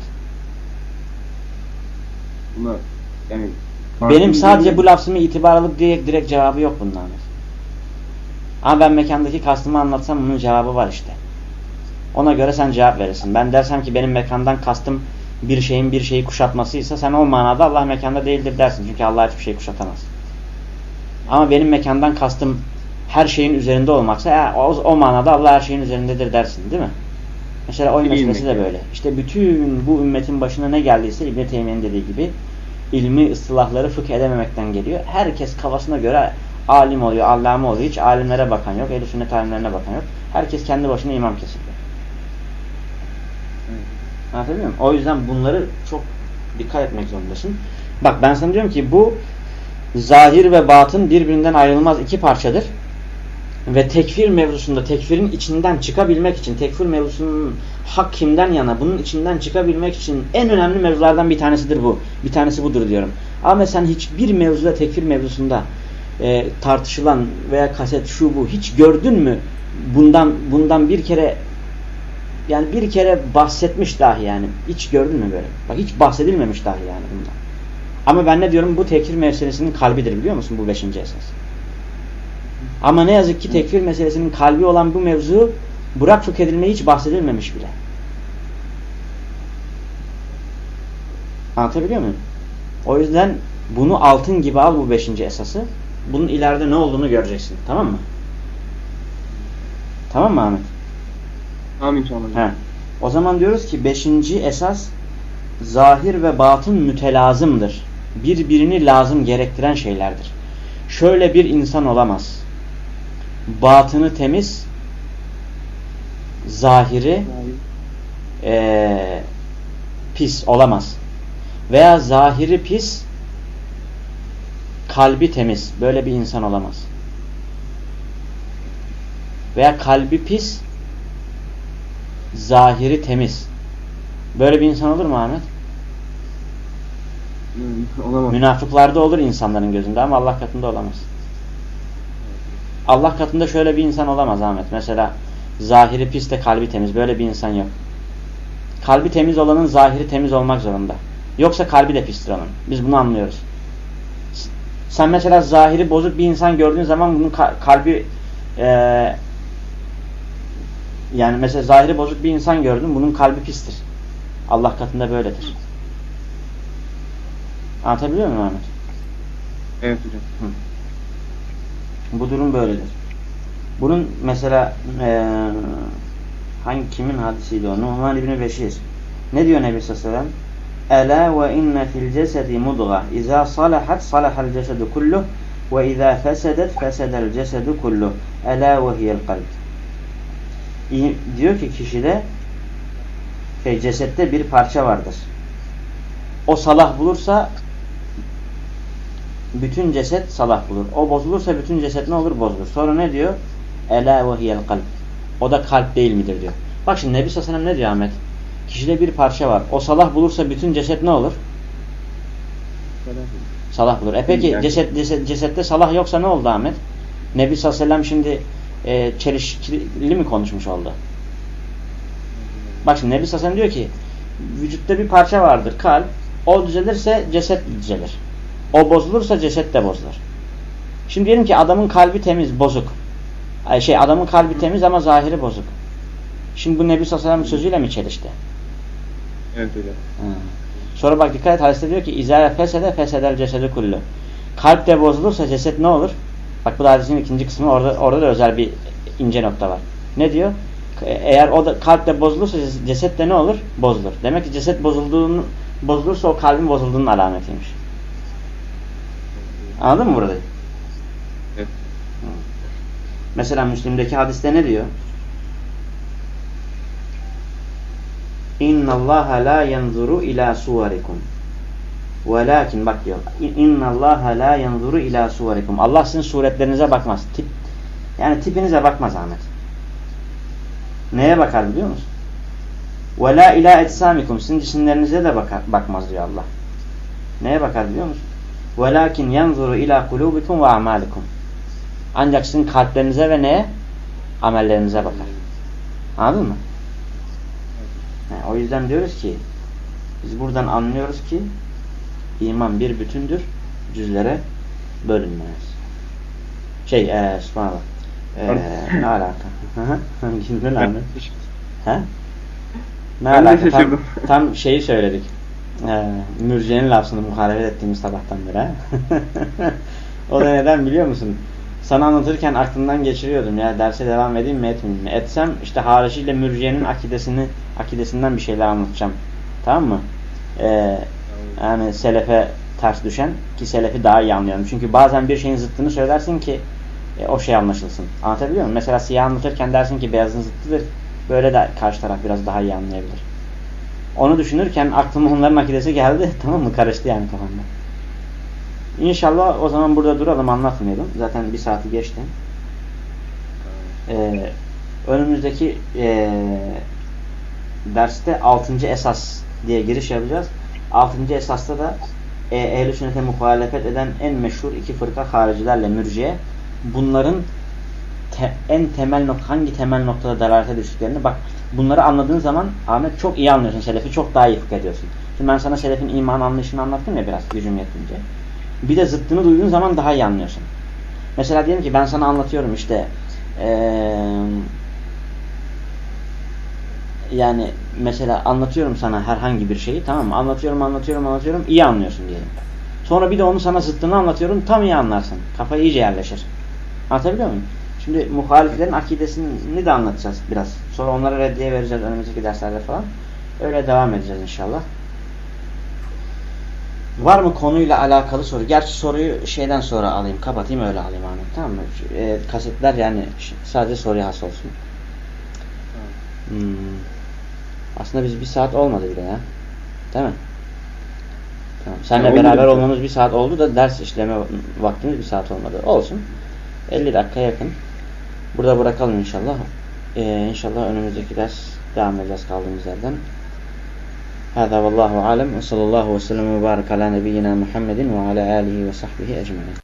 Bunlar yani benim sadece bu lafzımı itibar alıp direkt cevabı yok bunun Ahmet. Ama ben mekandaki kastımı anlatsam bunun cevabı var işte. Ona göre sen cevap verirsin. Ben dersem ki benim mekandan kastım bir şeyi kuşatmasıysa, sen o manada Allah mekanda değildir dersin. Çünkü Allah hiçbir şey kuşatamaz. Ama benim mekandan kastım her şeyin üzerinde olmaksa o manada Allah her şeyin üzerindedir dersin değil mi? Mesela oy meselesi de böyle. İşte bütün bu ümmetin başına ne geldiyse İbn-i Teymiye'nin dediği gibi ilmi ıslahları fıkh edememekten geliyor. Herkes kafasına göre alim oluyor, allame oluyor. Hiç alimlere bakan yok, ehl-i sünnet alimlerine bakan yok. Herkes kendi başına imam kesiliyor. Anlatabiliyor muyum? O yüzden bunları çok dikkat etmek zorundasın. Bak ben sana diyorum ki bu zahir ve batın birbirinden ayrılmaz iki parçadır. Ve tekfir mevzusunda tekfirin içinden çıkabilmek için, tekfir mevzusunun hak kimden yana, bunun içinden çıkabilmek için en önemli mevzulardan bir tanesidir bu. Bir tanesi budur diyorum. Ama sen hiçbir mevzuda, tekfir mevzusunda tartışılan veya kaset şu bu hiç gördün mü? Bundan bir kere, yani bir kere bahsetmiş dahi yani. Hiç gördün mü böyle? Bak hiç bahsedilmemiş dahi yani bundan. Ama ben ne diyorum? Bu tekfir meselesinin kalbidir, biliyor musun? Bu 5. esas. Ama ne yazık ki tekfir meselesinin kalbi olan bu mevzu, bırak fıkhedilmeyi, hiç bahsedilmemiş bile. Anlatabiliyor muyum? O yüzden bunu altın gibi al, bu 5. esası. Bunun ileride ne olduğunu göreceksin. Tamam mı? Tamam mı Ahmet? Tamam inşallah. O zaman diyoruz ki 5. esas, zahir ve batın mütelazımdır. Birbirini lazım gerektiren şeylerdir. Şöyle bir insan olamaz. Batını temiz, zahiri pis olamaz. Veya zahiri pis, kalbi temiz. Böyle bir insan olamaz. Veya kalbi pis, zahiri temiz. Böyle bir insan olur mu Ahmet? Olamaz. Münafıklarda olur insanların gözünde ama Allah katında olamaz. Allah katında şöyle bir insan olamaz Ahmet. Mesela zahiri pis de kalbi temiz. Böyle bir insan yok. Kalbi temiz olanın zahiri temiz olmak zorunda. Yoksa kalbi de pistir onun. Biz bunu anlıyoruz. Sen mesela zahiri bozuk bir insan gördüğün zaman bunun kalbi yani mesela zahiri bozuk bir insan gördün, bunun kalbi pistir. Allah katında böyledir. Anlatabiliyor muyum Ahmet? Evet hocam. Bu durum böyledir. Bunun mesela kimin hadisiydi o? Numan İbni Beşir. Ne diyor Nebi sallallahu aleyhi ve sellem? Ela ve inne fil cesedi mudga. İza salahat salahal cesedu kulluh ve iza fesedet fesedel cesedu kulluh. Ela ve hiyel kalb. Diyor ki kişide cesette bir parça vardır. O salah bulursa bütün ceset salah bulur. O bozulursa bütün ceset ne olur? Bozulur. Sonra ne diyor? Ela ve hiyel kalb. O da kalp değil midir diyor. Bak şimdi Nebi sallallahu aleyhi ve sellem ne diyor Ahmet? Kişide bir parça var. O salah bulursa bütün ceset ne olur? Salah bulur. Peki cesette salah yoksa ne oldu Ahmet? Nebi sallallahu aleyhi ve sellem şimdi çelişkili mi konuşmuş oldu? Bak şimdi Nebi sallallahu aleyhi ve sellem diyor ki vücutta bir parça vardır, kalp. O düzelirse ceset düzelir. O bozulursa ceset de bozulur. Şimdi diyelim ki adamın kalbi temiz, bozuk. Adamın kalbi temiz ama zahiri bozuk. Şimdi bu Nebi sallallahu aleyhi ve sellem sözüyle mi çelişti? Evet öyle. Sonra bak dikkat et, hadiste diyor ki İzâ fesede fesedel cesedu kullu. Kalp de bozulursa ceset ne olur? Bak bu da hadisin ikinci kısmı, orada da özel bir ince nokta var. Ne diyor? Eğer o da kalp de bozulursa ceset de ne olur? Bozulur. Demek ki ceset bozulursa o kalbin bozulduğunun alametiymiş. Anladın mı burada? Evet. Mesela Müslim'deki hadiste ne diyor? İnnallâhe lâ yenzuru ilâ suvarikum. Velakin bak diyor. İnnallâhe lâ yenzuru ilâ suvarikum. Allah sizin suretlerinize bakmaz. Yani tipinize bakmaz Ahmet. Neye bakar biliyor musun? وَلَا اِلَا اَجْسَامِكُمْ. Sizin cisimlerinize de bakmaz diyor Allah. Neye bakar biliyor musun? وَلَاكِنْ يَنْظُرُ اِلَى قُلُوبِكُمْ وَاَعْمَالِكُمْ. Ancak sizin kalplerinize ve neye? Amellerinize bakar. Anladın mı? Yani o yüzden diyoruz ki biz buradan anlıyoruz ki iman bir bütündür. Cüzlere bölünmez. Subhanallah. Ne alaka? Şimdi ne alaka? Ha? Ne alaka? Tam şeyi söyledik. Mürciye'nin lafzını muhalefet ettiğimiz sabahtan beri. O da neden biliyor musun? Sana anlatırken aklımdan geçiriyordum ya, derse devam edeyim mi etmeyeyim mi? Etsem işte Harici ile Mürciye'nin akidesinden bir şeyler anlatacağım. Tamam mı? Yani selefe ters düşen, ki selefi daha iyi anlayalım. Çünkü bazen bir şeyin zıttını söylersin ki o şey anlaşılsın. Anlatabiliyor muyum? Mesela siyah anlatırken dersin ki beyazın zıttıdır. Böyle de karşı taraf biraz daha iyi anlayabilir. Onu düşünürken aklıma onların akidesi geldi. Tamam mı? Karıştı yani kafamda. İnşallah o zaman burada duralım, anlatmayalım. Zaten bir saati geçti. Önümüzdeki derste 6. esas diye giriş yapacağız. 6. esasta da ehl-i sünnete muhalefet eden en meşhur iki fırka haricilerle mürciye, bunların hangi temel noktada dalalete düştüklerini, bak bunları anladığın zaman Ahmet çok iyi anlıyorsun. Selefi çok daha iyi fıkh ediyorsun. Şimdi ben sana selefin iman anlayışını anlattım ya biraz gücüm yetince. Bir de zıttını duyduğun zaman daha iyi anlıyorsun. Mesela diyelim ki ben sana anlatıyorum işte yani mesela anlatıyorum sana herhangi bir şeyi, tamam mı? Anlatıyorum, iyi anlıyorsun diyelim. Sonra bir de onu sana zıttını anlatıyorum, tam iyi anlarsın. Kafa iyice yerleşir. Anlatabiliyor muyum? Şimdi muhaliflerin akidesini de anlatacağız biraz. Sonra onlara reddiye vereceğiz önümüzdeki derslerde falan. Öyle devam edeceğiz inşallah. Var mı konuyla alakalı soru? Gerçi soruyu şeyden sonra alayım, kapatayım öyle alayım Ahmet, tamam mı? Kasetler yani sadece soruya has olsun. Aslında biz 1 saat olmadı bile ya. Değil mi? Tamam. Seninle beraber olmamız 1 saat oldu da ders işleme vaktimiz 1 saat olmadı. Olsun. 50 dakika yakın. Burada bırakalım inşallah. İnşallah önümüzdeki ders devam edeceğiz kaldığımız yerden. Hâzâ vallâhu alem ve sallallahu ve sellem ve bârik alâ nebiyyina Muhammedin ve alâ âlihi ve sahbihi ecmaîn.